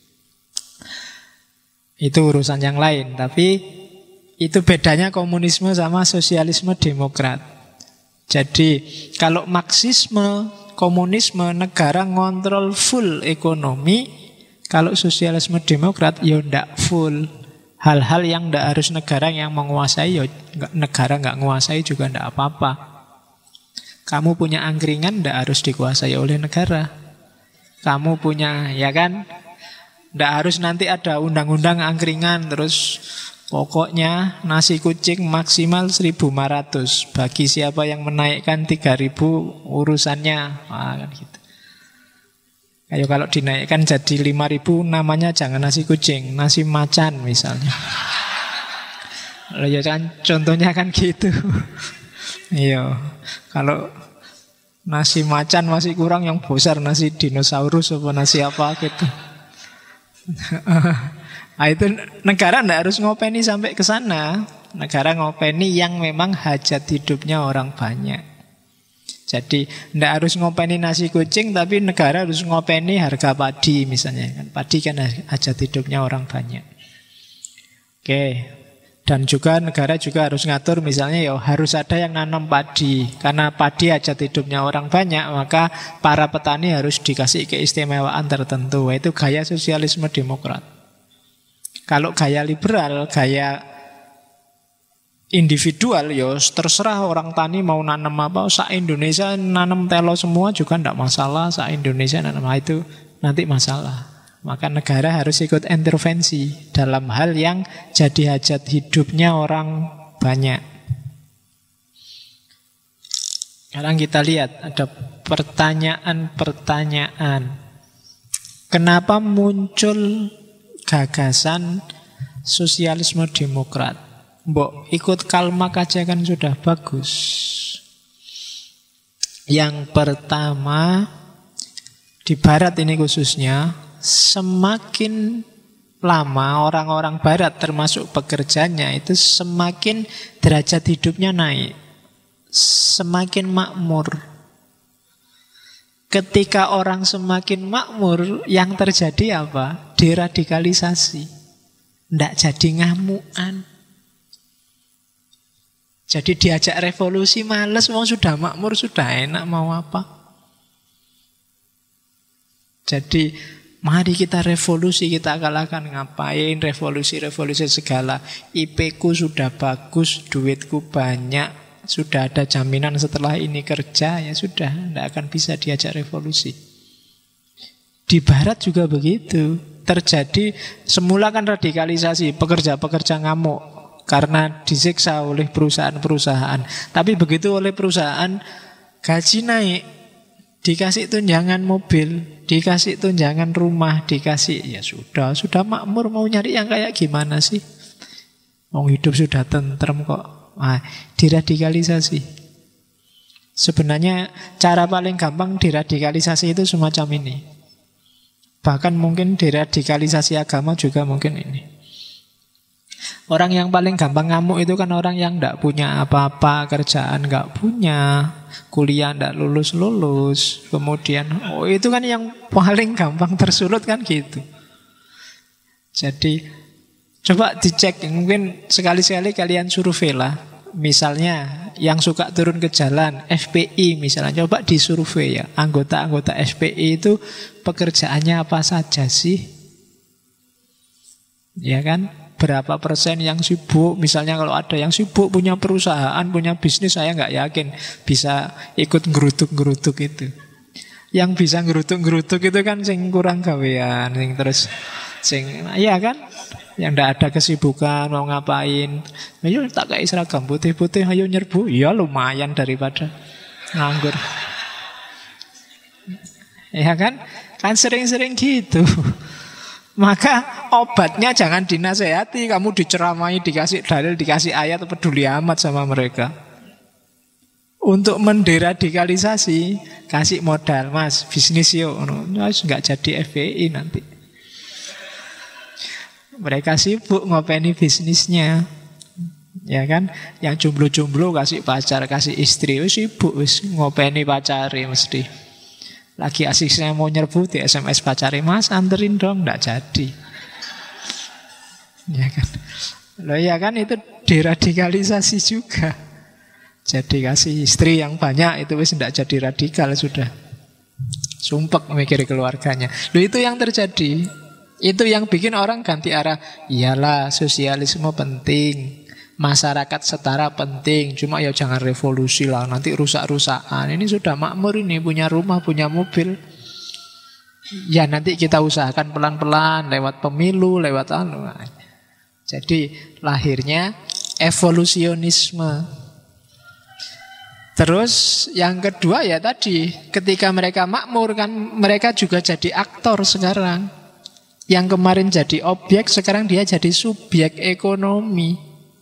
A: Itu urusan yang lain. Tapi itu bedanya komunisme sama sosialisme demokrat. Jadi kalau Marxisme, komunisme, negara ngontrol full ekonomi. Kalau sosialisme demokrat ya tidak full. Hal-hal yang tidak harus negara yang menguasai, ya negara nggak menguasai juga tidak apa-apa. Kamu punya angkringan tidak harus dikuasai oleh negara. Kamu punya, ya kan? Tidak harus nanti ada undang-undang angkringan terus pokoknya nasi kucing maksimal 1.500. Bagi siapa yang menaikkan 3.000 urusannya. Wah, kan gitu. Kayak kalau dinaikkan jadi 5.000 namanya jangan nasi kucing, nasi macan misalnya. Ya kan contohnya kan gitu. Iya. Kalau nasi macan masih kurang, yang besar nasi dinosaurus apa nasi apa gitu. Nah, itu negara tidak harus ngopeni sampai ke sana. Negara ngopeni yang memang hajat hidupnya orang banyak. Jadi tidak harus ngopeni nasi kucing, tapi negara harus ngopeni harga padi misalnya. Padi kan hajat hidupnya orang banyak. Oke. Dan juga negara juga harus ngatur misalnya ya harus ada yang nanam padi. Karena padi hajat hidupnya orang banyak, maka para petani harus dikasih keistimewaan tertentu. Itu gaya sosialisme demokrat. Kalau gaya liberal, gaya individual, ya terserah orang tani mau nanam apa. Indonesia nanam telo semua juga tidak masalah. Indonesia nanam itu nanti masalah. Maka negara harus ikut intervensi dalam hal yang jadi hajat hidupnya orang banyak. Sekarang kita lihat ada pertanyaan-pertanyaan. Kenapa muncul gagasan sosialisme demokrat? Mbok ikut Karl Marx aja kan sudah bagus. Yang pertama, di barat ini khususnya, semakin lama orang-orang barat termasuk pekerjanya itu semakin derajat hidupnya naik, semakin makmur. Ketika orang semakin makmur, yang terjadi apa? Deradikalisasi. Tidak jadi ngamuan. Jadi diajak revolusi males, mau sudah makmur, sudah enak, mau apa? Jadi mari kita revolusi, kita kalahkan. Ngapain revolusi segala? IP ku sudah bagus, duitku banyak, sudah ada jaminan setelah ini kerja, ya sudah, tidak akan bisa diajak revolusi. Di barat juga begitu. Terjadi, semula kan radikalisasi, pekerja-pekerja ngamuk karena disiksa oleh perusahaan-perusahaan. Tapi begitu oleh perusahaan, gaji naik, dikasih tunjangan mobil, dikasih tunjangan rumah, dikasih, ya sudah makmur, mau nyari yang kayak gimana sih? Mau hidup sudah tentrem kok. Nah, diradikalisasi. Sebenarnya cara paling gampang diradikalisasi itu semacam ini. Bahkan mungkin diradikalisasi agama juga mungkin ini. Orang yang paling gampang ngamuk itu kan orang yang tidak punya apa-apa, kerjaan nggak punya, kuliah tidak lulus-lulus, kemudian itu kan yang paling gampang tersulut kan gitu. Jadi coba dicek, mungkin sekali-sekali kalian survei lah. Misalnya yang suka turun ke jalan, FPI misalnya, coba disurvei ya, anggota-anggota FPI itu pekerjaannya apa saja sih? Ya kan? Berapa persen yang sibuk? Misalnya kalau ada yang sibuk punya perusahaan, punya bisnis, saya nggak yakin bisa ikut ngerutuk-ngerutuk itu. Yang bisa ngerutuk-ngerutuk itu kan sing kurang gawean, sing terus ya kan? Yang ndak ada kesibukan, mau ngapain? Ayo tak kayak seragam putih-putih, ayo nyerbu. Ya lumayan daripada nganggur. Ya kan? Kan sering-sering gitu. Maka obatnya jangan dinasehati, kamu diceramai, dikasih dalil, dikasih ayat, peduli amat sama mereka. Untuk menderadikalisasi, kasih modal, Mas, bisnis yuk. Nggak jadi FPI nanti. Mereka sibuk ngopeni bisnisnya. Ya kan? Yang jomblo-jomblo kasih pacar, kasih istri, sibuk ngopeni pacari mesti. Lagi asiknya mau nyerbu di SMS pacari, Mas anterin dong, nggak jadi. Ya kan? Loh ya kan, itu deradikalisasi juga. Jadi kasih istri yang banyak itu wis nggak jadi radikal sudah. Sumpek mikir keluarganya. Loh itu yang terjadi. Itu yang bikin orang ganti arah. Iyalah, sosialisme penting, masyarakat setara penting, cuma ya jangan revolusi lah, nanti rusak-rusakan. Ini sudah makmur ini, punya rumah, punya mobil. Ya nanti kita usahakan pelan-pelan lewat pemilu, lewat anu. Jadi lahirnya evolusionisme. Terus yang kedua ya tadi, ketika mereka makmur kan mereka juga jadi aktor sekarang. Yang kemarin jadi objek, sekarang dia jadi subjek ekonomi.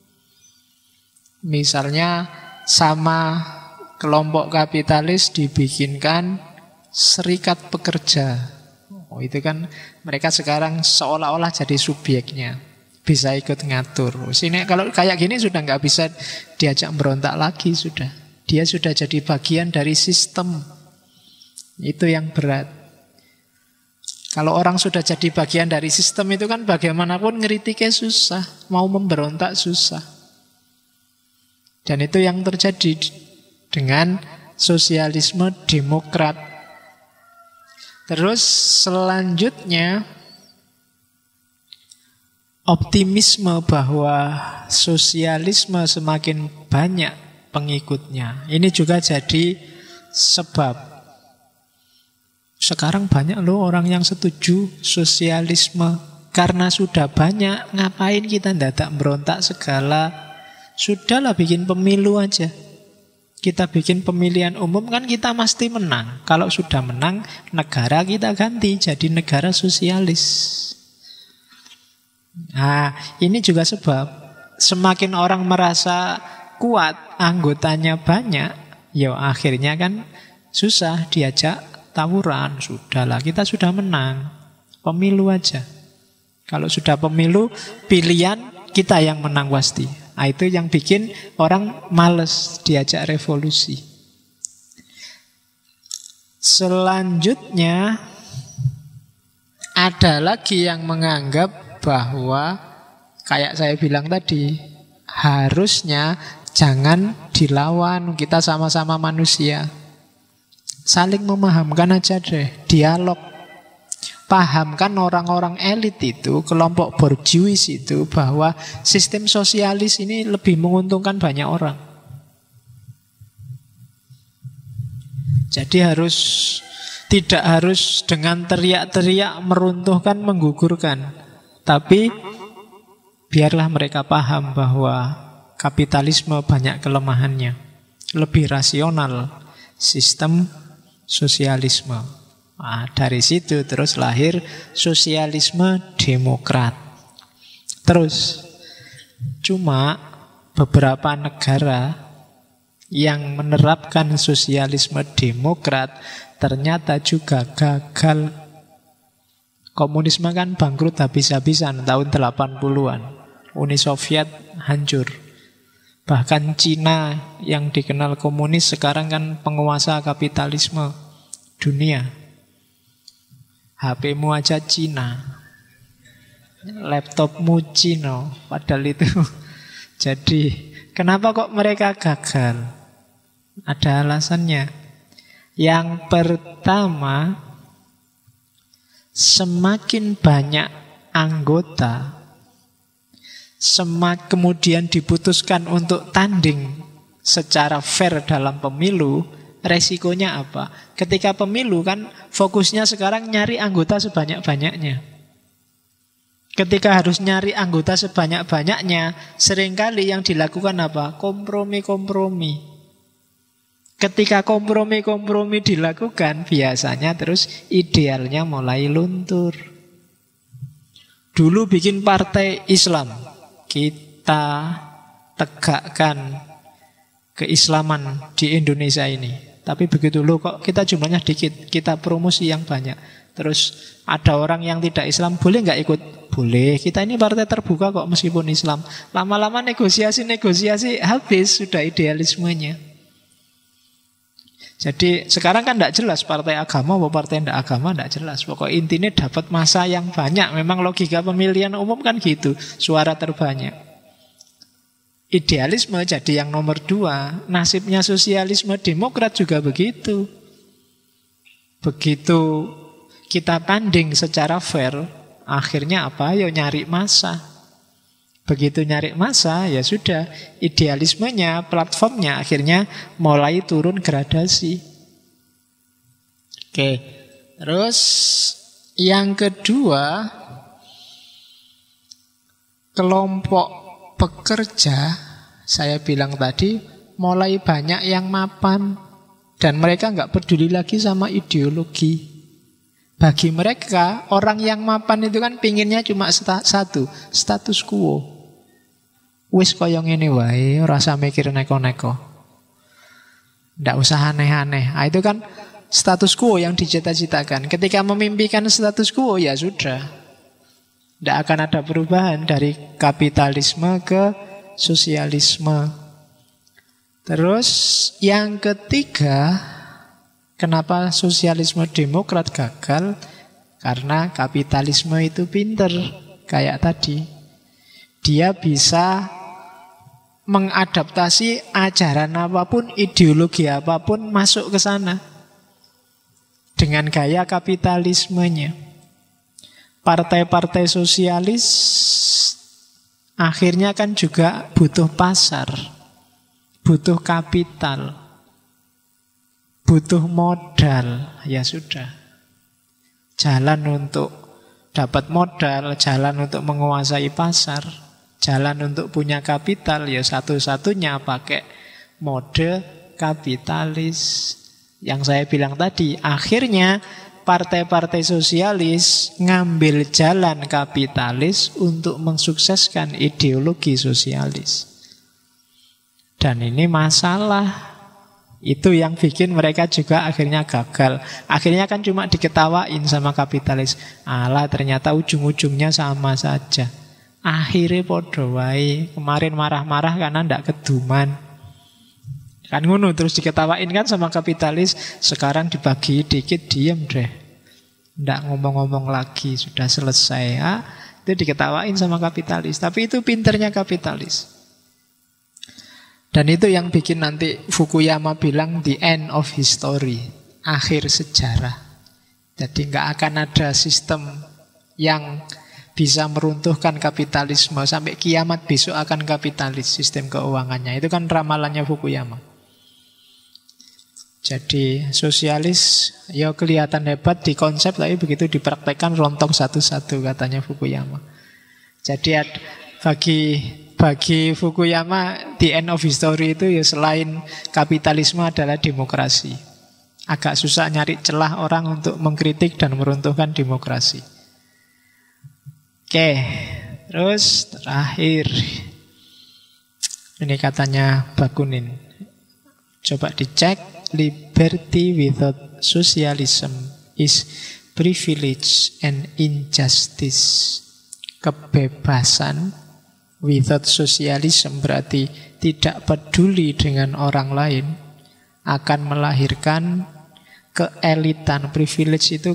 A: Misalnya sama kelompok kapitalis dibikinkan serikat pekerja. Oh, itu kan mereka sekarang seolah-olah jadi subjeknya, bisa ikut ngatur. Sini kalau kayak gini sudah nggak bisa diajak berontak lagi sudah. Dia sudah jadi bagian dari sistem. Itu yang berat. Kalau orang sudah jadi bagian dari sistem itu kan bagaimanapun ngeritiknya susah, mau memberontak susah. Dan itu yang terjadi dengan sosialisme demokrat. Terus selanjutnya optimisme bahwa sosialisme semakin banyak pengikutnya. Ini juga jadi sebab. Sekarang banyak loh orang yang setuju sosialisme. Karena sudah banyak, ngapain kita ndadak berontak segala. Sudahlah bikin pemilu aja. Kita bikin pemilihan umum kan kita pasti menang. Kalau sudah menang, negara kita ganti jadi negara sosialis. Nah, ini juga sebab semakin orang merasa kuat, anggotanya banyak, ya akhirnya kan susah diajak tawuran. Sudahlah, kita sudah menang, pemilu aja. Kalau sudah pemilu, pilihan kita yang menang pasti. Nah, itu yang bikin orang males diajak revolusi. Selanjutnya ada lagi yang menganggap bahwa kayak saya bilang tadi, harusnya jangan dilawan, kita sama-sama manusia. Saling memahamkan aja deh, dialog. Pahamkan orang-orang elit itu, kelompok borjuis itu, bahwa sistem sosialis ini lebih menguntungkan banyak orang. Jadi tidak harus dengan teriak-teriak meruntuhkan, menggugurkan. Tapi biarlah mereka paham bahwa kapitalisme banyak kelemahannya. Lebih rasional sistem sosialisme. Nah, dari situ terus lahir sosialisme demokrat. Terus cuma beberapa negara yang menerapkan sosialisme demokrat ternyata juga gagal. Komunisme kan bangkrut habis-habisan tahun 80-an. Uni Soviet hancur. Bahkan Cina yang dikenal komunis sekarang kan penguasa kapitalisme dunia. HP-mu aja Cina, laptopmu Cina, padahal itu jadi Kenapa kok mereka gagal? Ada alasannya. Yang pertama, semakin banyak anggota, kemudian diputuskan untuk tanding secara fair dalam pemilu, resikonya apa? Ketika pemilu kan fokusnya sekarang nyari anggota sebanyak-banyaknya. Ketika harus nyari anggota sebanyak-banyaknya, seringkali yang dilakukan apa? Kompromi-kompromi. Ketika kompromi-kompromi dilakukan, biasanya terus idealnya mulai luntur. Dulu bikin partai Islam, kita tegakkan keislaman di Indonesia ini. Tapi begitu loh kok kita jumlahnya dikit, kita promosi yang banyak. Terus ada orang yang tidak Islam, boleh nggak ikut? Boleh, kita ini partai terbuka kok meskipun Islam. Lama-lama negosiasi, habis sudah idealismenya. Jadi sekarang kan tidak jelas partai agama atau partai tidak agama, tidak jelas. Pokoknya intinya dapat masa yang banyak. Memang logika pemilihan umum kan gitu, suara terbanyak. Idealisme jadi yang nomor 2. Nasibnya sosialisme demokrat juga begitu. Begitu kita tanding secara fair, akhirnya apa? Ya nyari masa. Begitu nyari masa, ya sudah, idealismenya, platformnya akhirnya mulai turun gradasi. Oke, terus yang kedua, kelompok pekerja, saya bilang tadi, mulai banyak yang mapan. Dan mereka nggak peduli lagi sama ideologi. Bagi mereka, orang yang mapan itu kan pinginnya cuma satu, status quo. Wis kaya ngene wae, ora usah mikir neko-neko. Ndak usah aneh-aneh. Itu kan status quo yang dicita-citakan. Ketika memimpikan status quo, ya sudah. Ndak akan ada perubahan dari kapitalisme ke sosialisme. Terus yang ketiga, kenapa sosialisme demokrat gagal? Karena kapitalisme itu pinter. Kayak tadi, dia bisa mengadaptasi ajaran apapun, ideologi apapun masuk ke sana dengan gaya kapitalismenya. Partai-partai sosialis akhirnya kan juga butuh pasar, butuh kapital, butuh modal. Ya sudah, jalan untuk dapat modal, jalan untuk menguasai pasar, jalan untuk punya kapital, ya satu-satunya pakai mode kapitalis. Yang saya bilang tadi, akhirnya partai-partai sosialis ngambil jalan kapitalis untuk mensukseskan ideologi sosialis. Dan ini masalah. Itu yang bikin mereka juga akhirnya gagal. Akhirnya kan cuma diketawain sama kapitalis. Alah, ternyata ujung-ujungnya sama saja. Akhirnya podo wae. Kemarin marah-marah karena ndak keduman. Kan ngono, terus diketawain kan sama kapitalis. Sekarang dibagi dikit, diem deh. Ndak ngomong-ngomong lagi, sudah selesai ya. Itu diketawain sama kapitalis. Tapi itu pinternya kapitalis. Dan itu yang bikin nanti Fukuyama bilang the end of history, akhir sejarah. Jadi nggak akan ada sistem yang bisa meruntuhkan kapitalisme. Sampai kiamat besok akan kapitalis sistem keuangannya. Itu kan ramalannya Fukuyama. Jadi sosialis ya kelihatan hebat di konsep, tapi begitu dipraktekkan rontok satu-satu katanya Fukuyama. Jadi bagi Fukuyama the end of history itu ya selain kapitalisme adalah demokrasi. Agak susah nyari celah orang untuk mengkritik dan meruntuhkan demokrasi. Oke, terus terakhir ini katanya Bakunin. Coba dicek, liberty without socialism is privilege and injustice. Kebebasan without socialism berarti tidak peduli dengan orang lain, akan melahirkan keelitan. Privilege itu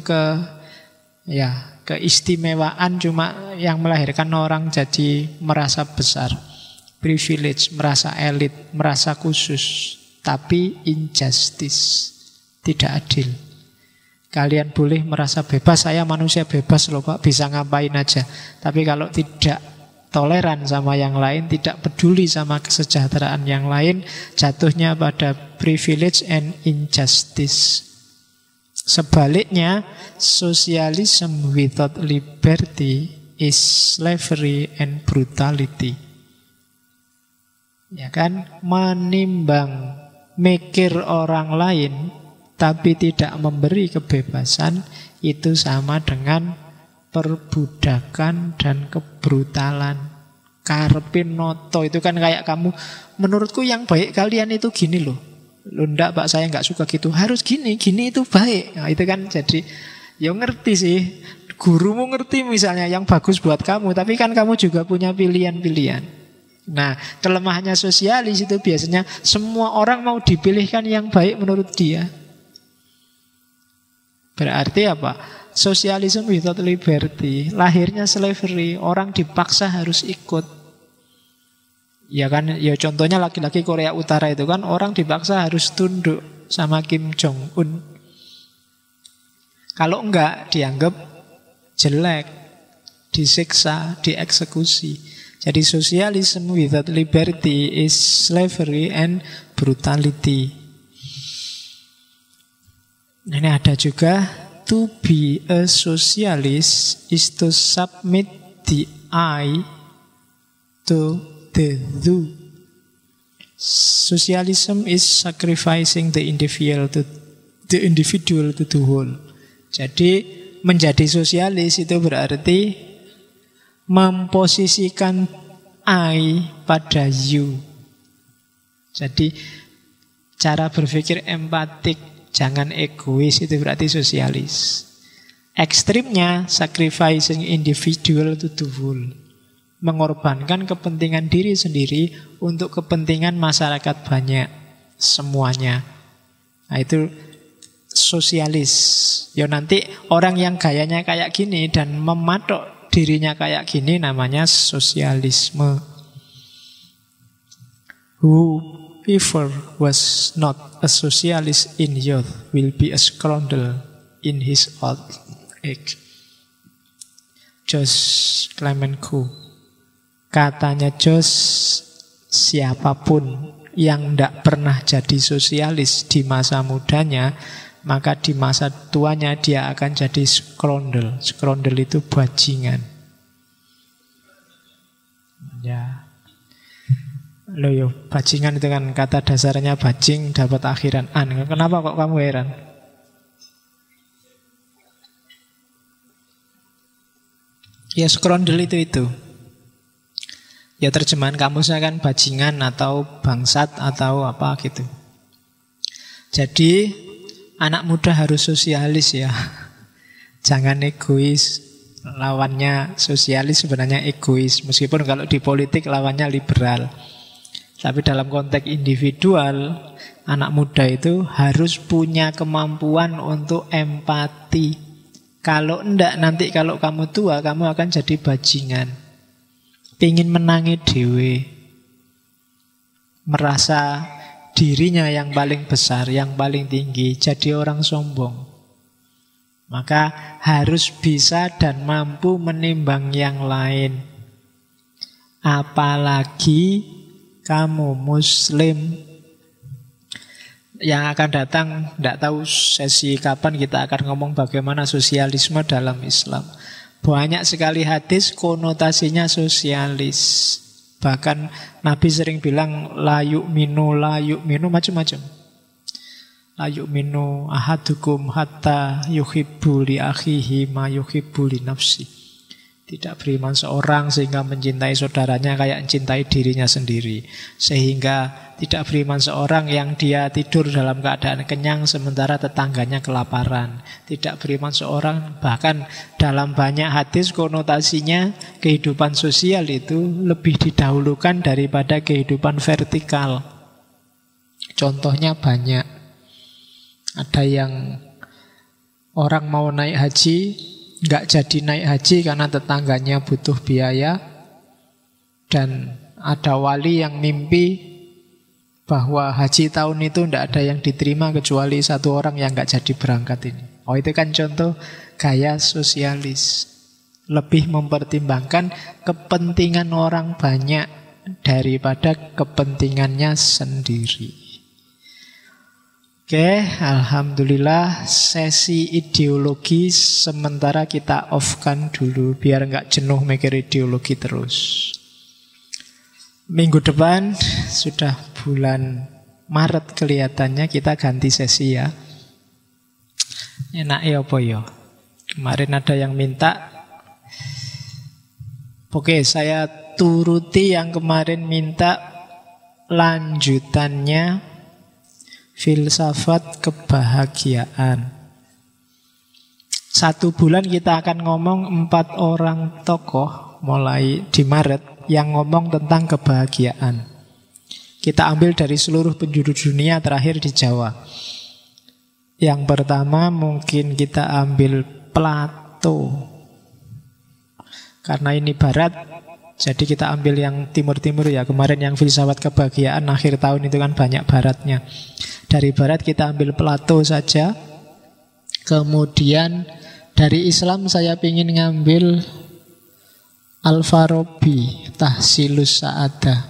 A: keistimewaan, cuma yang melahirkan orang jadi merasa besar. privilege, merasa elit, merasa khusus. Tapi injustice, tidak adil. Kalian boleh merasa bebas, saya manusia bebas loh Pak, bisa ngapain aja. Tapi kalau tidak toleran sama yang lain, tidak peduli sama kesejahteraan yang lain, jatuhnya pada privilege and injustice. Sebaliknya, socialism without liberty is slavery and brutality. Ya kan, menimbang mikir orang lain tapi tidak memberi kebebasan, itu sama dengan perbudakan dan kebrutalan. Karepin noto itu kan kayak kamu, menurutku yang baik kalian itu gini loh. Loh enggak Pak, saya enggak suka gitu. Harus gini, gini itu baik. Nah, itu kan jadi, ya ngerti sih. Gurumu ngerti misalnya yang bagus buat kamu, tapi kan kamu juga punya pilihan-pilihan. Nah, kelemahannya sosialis itu biasanya semua orang mau dipilihkan yang baik menurut dia. Berarti apa? Socialism without liberty, lahirnya slavery, orang dipaksa harus ikut. Ya kan, ya contohnya laki-laki Korea Utara itu kan orang dipaksa harus tunduk sama Kim Jong Un. Kalau enggak dianggap jelek, disiksa, dieksekusi. Jadi socialism without liberty is slavery and brutality. Ini ada juga, to be a socialist is to submit the I to the do. Socialism is sacrificing the individual to the whole. Jadi menjadi sosialis itu berarti memposisikan I pada you. Jadi cara berpikir empatik, jangan egois, itu berarti sosialis. Ekstrimnya sacrificing individual to the whole, mengorbankan kepentingan diri sendiri untuk kepentingan masyarakat banyak, semuanya. Nah itu sosialis. Ya nanti orang yang gayanya kayak gini dan mematok dirinya kayak gini namanya sosialisme. Whoever was not a socialist in youth will be a scoundrel in his old age. Jos Clemenceau. Katanya Jos, siapapun yang tidak pernah jadi sosialis di masa mudanya, maka di masa tuanya dia akan jadi scoundrel. Scoundrel itu bajingan. Ya. Loh yo, bajingan itu kan kata dasarnya bajing dapat akhiran an. Kenapa kok kamu heran? Ya scoundrel itu. Ya terjemahan kamusnya kan bajingan atau bangsat atau apa gitu. Jadi anak muda harus sosialis ya. Jangan egois. Lawannya sosialis sebenarnya egois. Meskipun kalau di politik lawannya liberal. Tapi dalam konteks individual, anak muda itu harus punya kemampuan untuk empati. Kalau enggak, nanti kalau kamu tua, kamu akan jadi bajingan. Pingin menangi dewe, merasa dirinya yang paling besar, yang paling tinggi, jadi orang sombong. Maka harus bisa dan mampu menimbang yang lain. Apalagi kamu muslim. Yang akan datang, tidak tahu sesi kapan kita akan ngomong bagaimana sosialisme dalam Islam. Banyak sekali hadis konotasinya sosialis. Bahkan Nabi sering bilang la yu'minu macam-macam. La yu'minu ahadukum hatta yuhibbu li akhihi ma yuhibbu li nafsi. Tidak beriman seorang sehingga mencintai saudaranya kayak mencintai dirinya sendiri. Sehingga tidak beriman seorang yang dia tidur dalam keadaan kenyang sementara tetangganya kelaparan. Tidak beriman seorang, bahkan dalam banyak hadis konotasinya kehidupan sosial itu lebih didahulukan daripada kehidupan vertikal. Contohnya banyak. Ada yang orang mau naik haji, nggak jadi naik haji karena tetangganya butuh biaya. Dan ada wali yang mimpi bahwa haji tahun itu tidak ada yang diterima kecuali satu orang yang nggak jadi berangkat ini. Oh, itu kan contoh gaya sosialis. Lebih mempertimbangkan kepentingan orang banyak daripada kepentingannya sendiri. Oke, alhamdulillah sesi ideologi sementara kita off-kan dulu biar nggak jenuh mikir ideologi terus. Minggu depan sudah bulan Maret kelihatannya kita ganti sesi ya. Enak ya apa ya? Kemarin ada yang minta. Oke, saya turuti yang kemarin minta lanjutannya filsafat kebahagiaan. 1 bulan kita akan ngomong 4 orang tokoh mulai di Maret yang ngomong tentang kebahagiaan. Kita ambil dari seluruh penjuru dunia terakhir di Jawa. Yang pertama mungkin kita ambil Plato. Karena ini barat, jadi kita ambil yang timur-timur ya. Kemarin yang filsafat kebahagiaan akhir tahun itu kan banyak baratnya. Dari barat kita ambil Plato saja. Kemudian dari Islam saya ingin ngambil Al-Farabi, Tahsilus Sa'adah.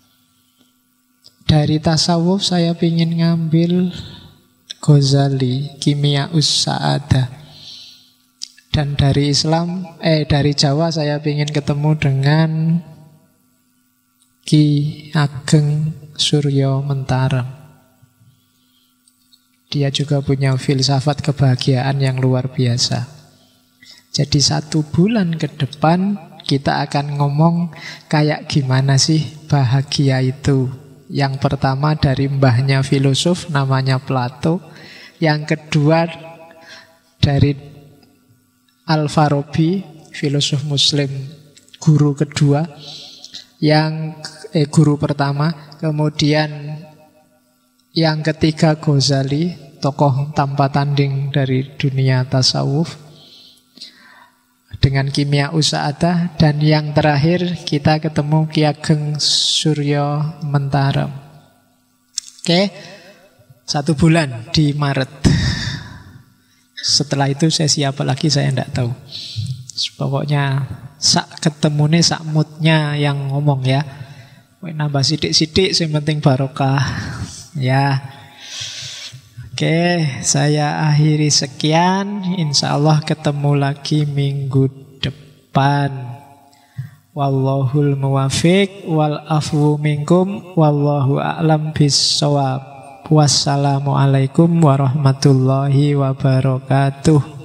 A: Dari tasawuf saya ingin ngambil Ghazali, Kimiaus Sa'adah. Dan dari dari Jawa saya ingin ketemu dengan Ki Ageng Suryo Mentarem. Dia juga punya filsafat kebahagiaan yang luar biasa. Jadi 1 bulan ke depan kita akan ngomong kayak gimana sih bahagia itu. Yang pertama dari mbahnya filosof namanya Plato. Yang kedua dari Al-Farabi, filosof muslim guru kedua, guru pertama. Kemudian yang ketiga Ghazali, tokoh tanpa tanding dari dunia tasawuf, dengan Kimiaus Sa'adah. Dan yang terakhir kita ketemu Ki Ageng Suryo Mentarem. Oke, 1 bulan di Maret. Setelah itu sesi apa lagi saya tidak tahu. Pokoknya sak ketemune sak moodnya yang ngomong ya. Nambah sidik-sidik yang penting barokah. Ya. Oke, saya akhiri sekian. Insya Allah ketemu lagi minggu depan. Wallahul muwafiq wal afwu minkum wallahu a'lam bis-shawab. Wassalamualaikum warahmatullahi wabarakatuh.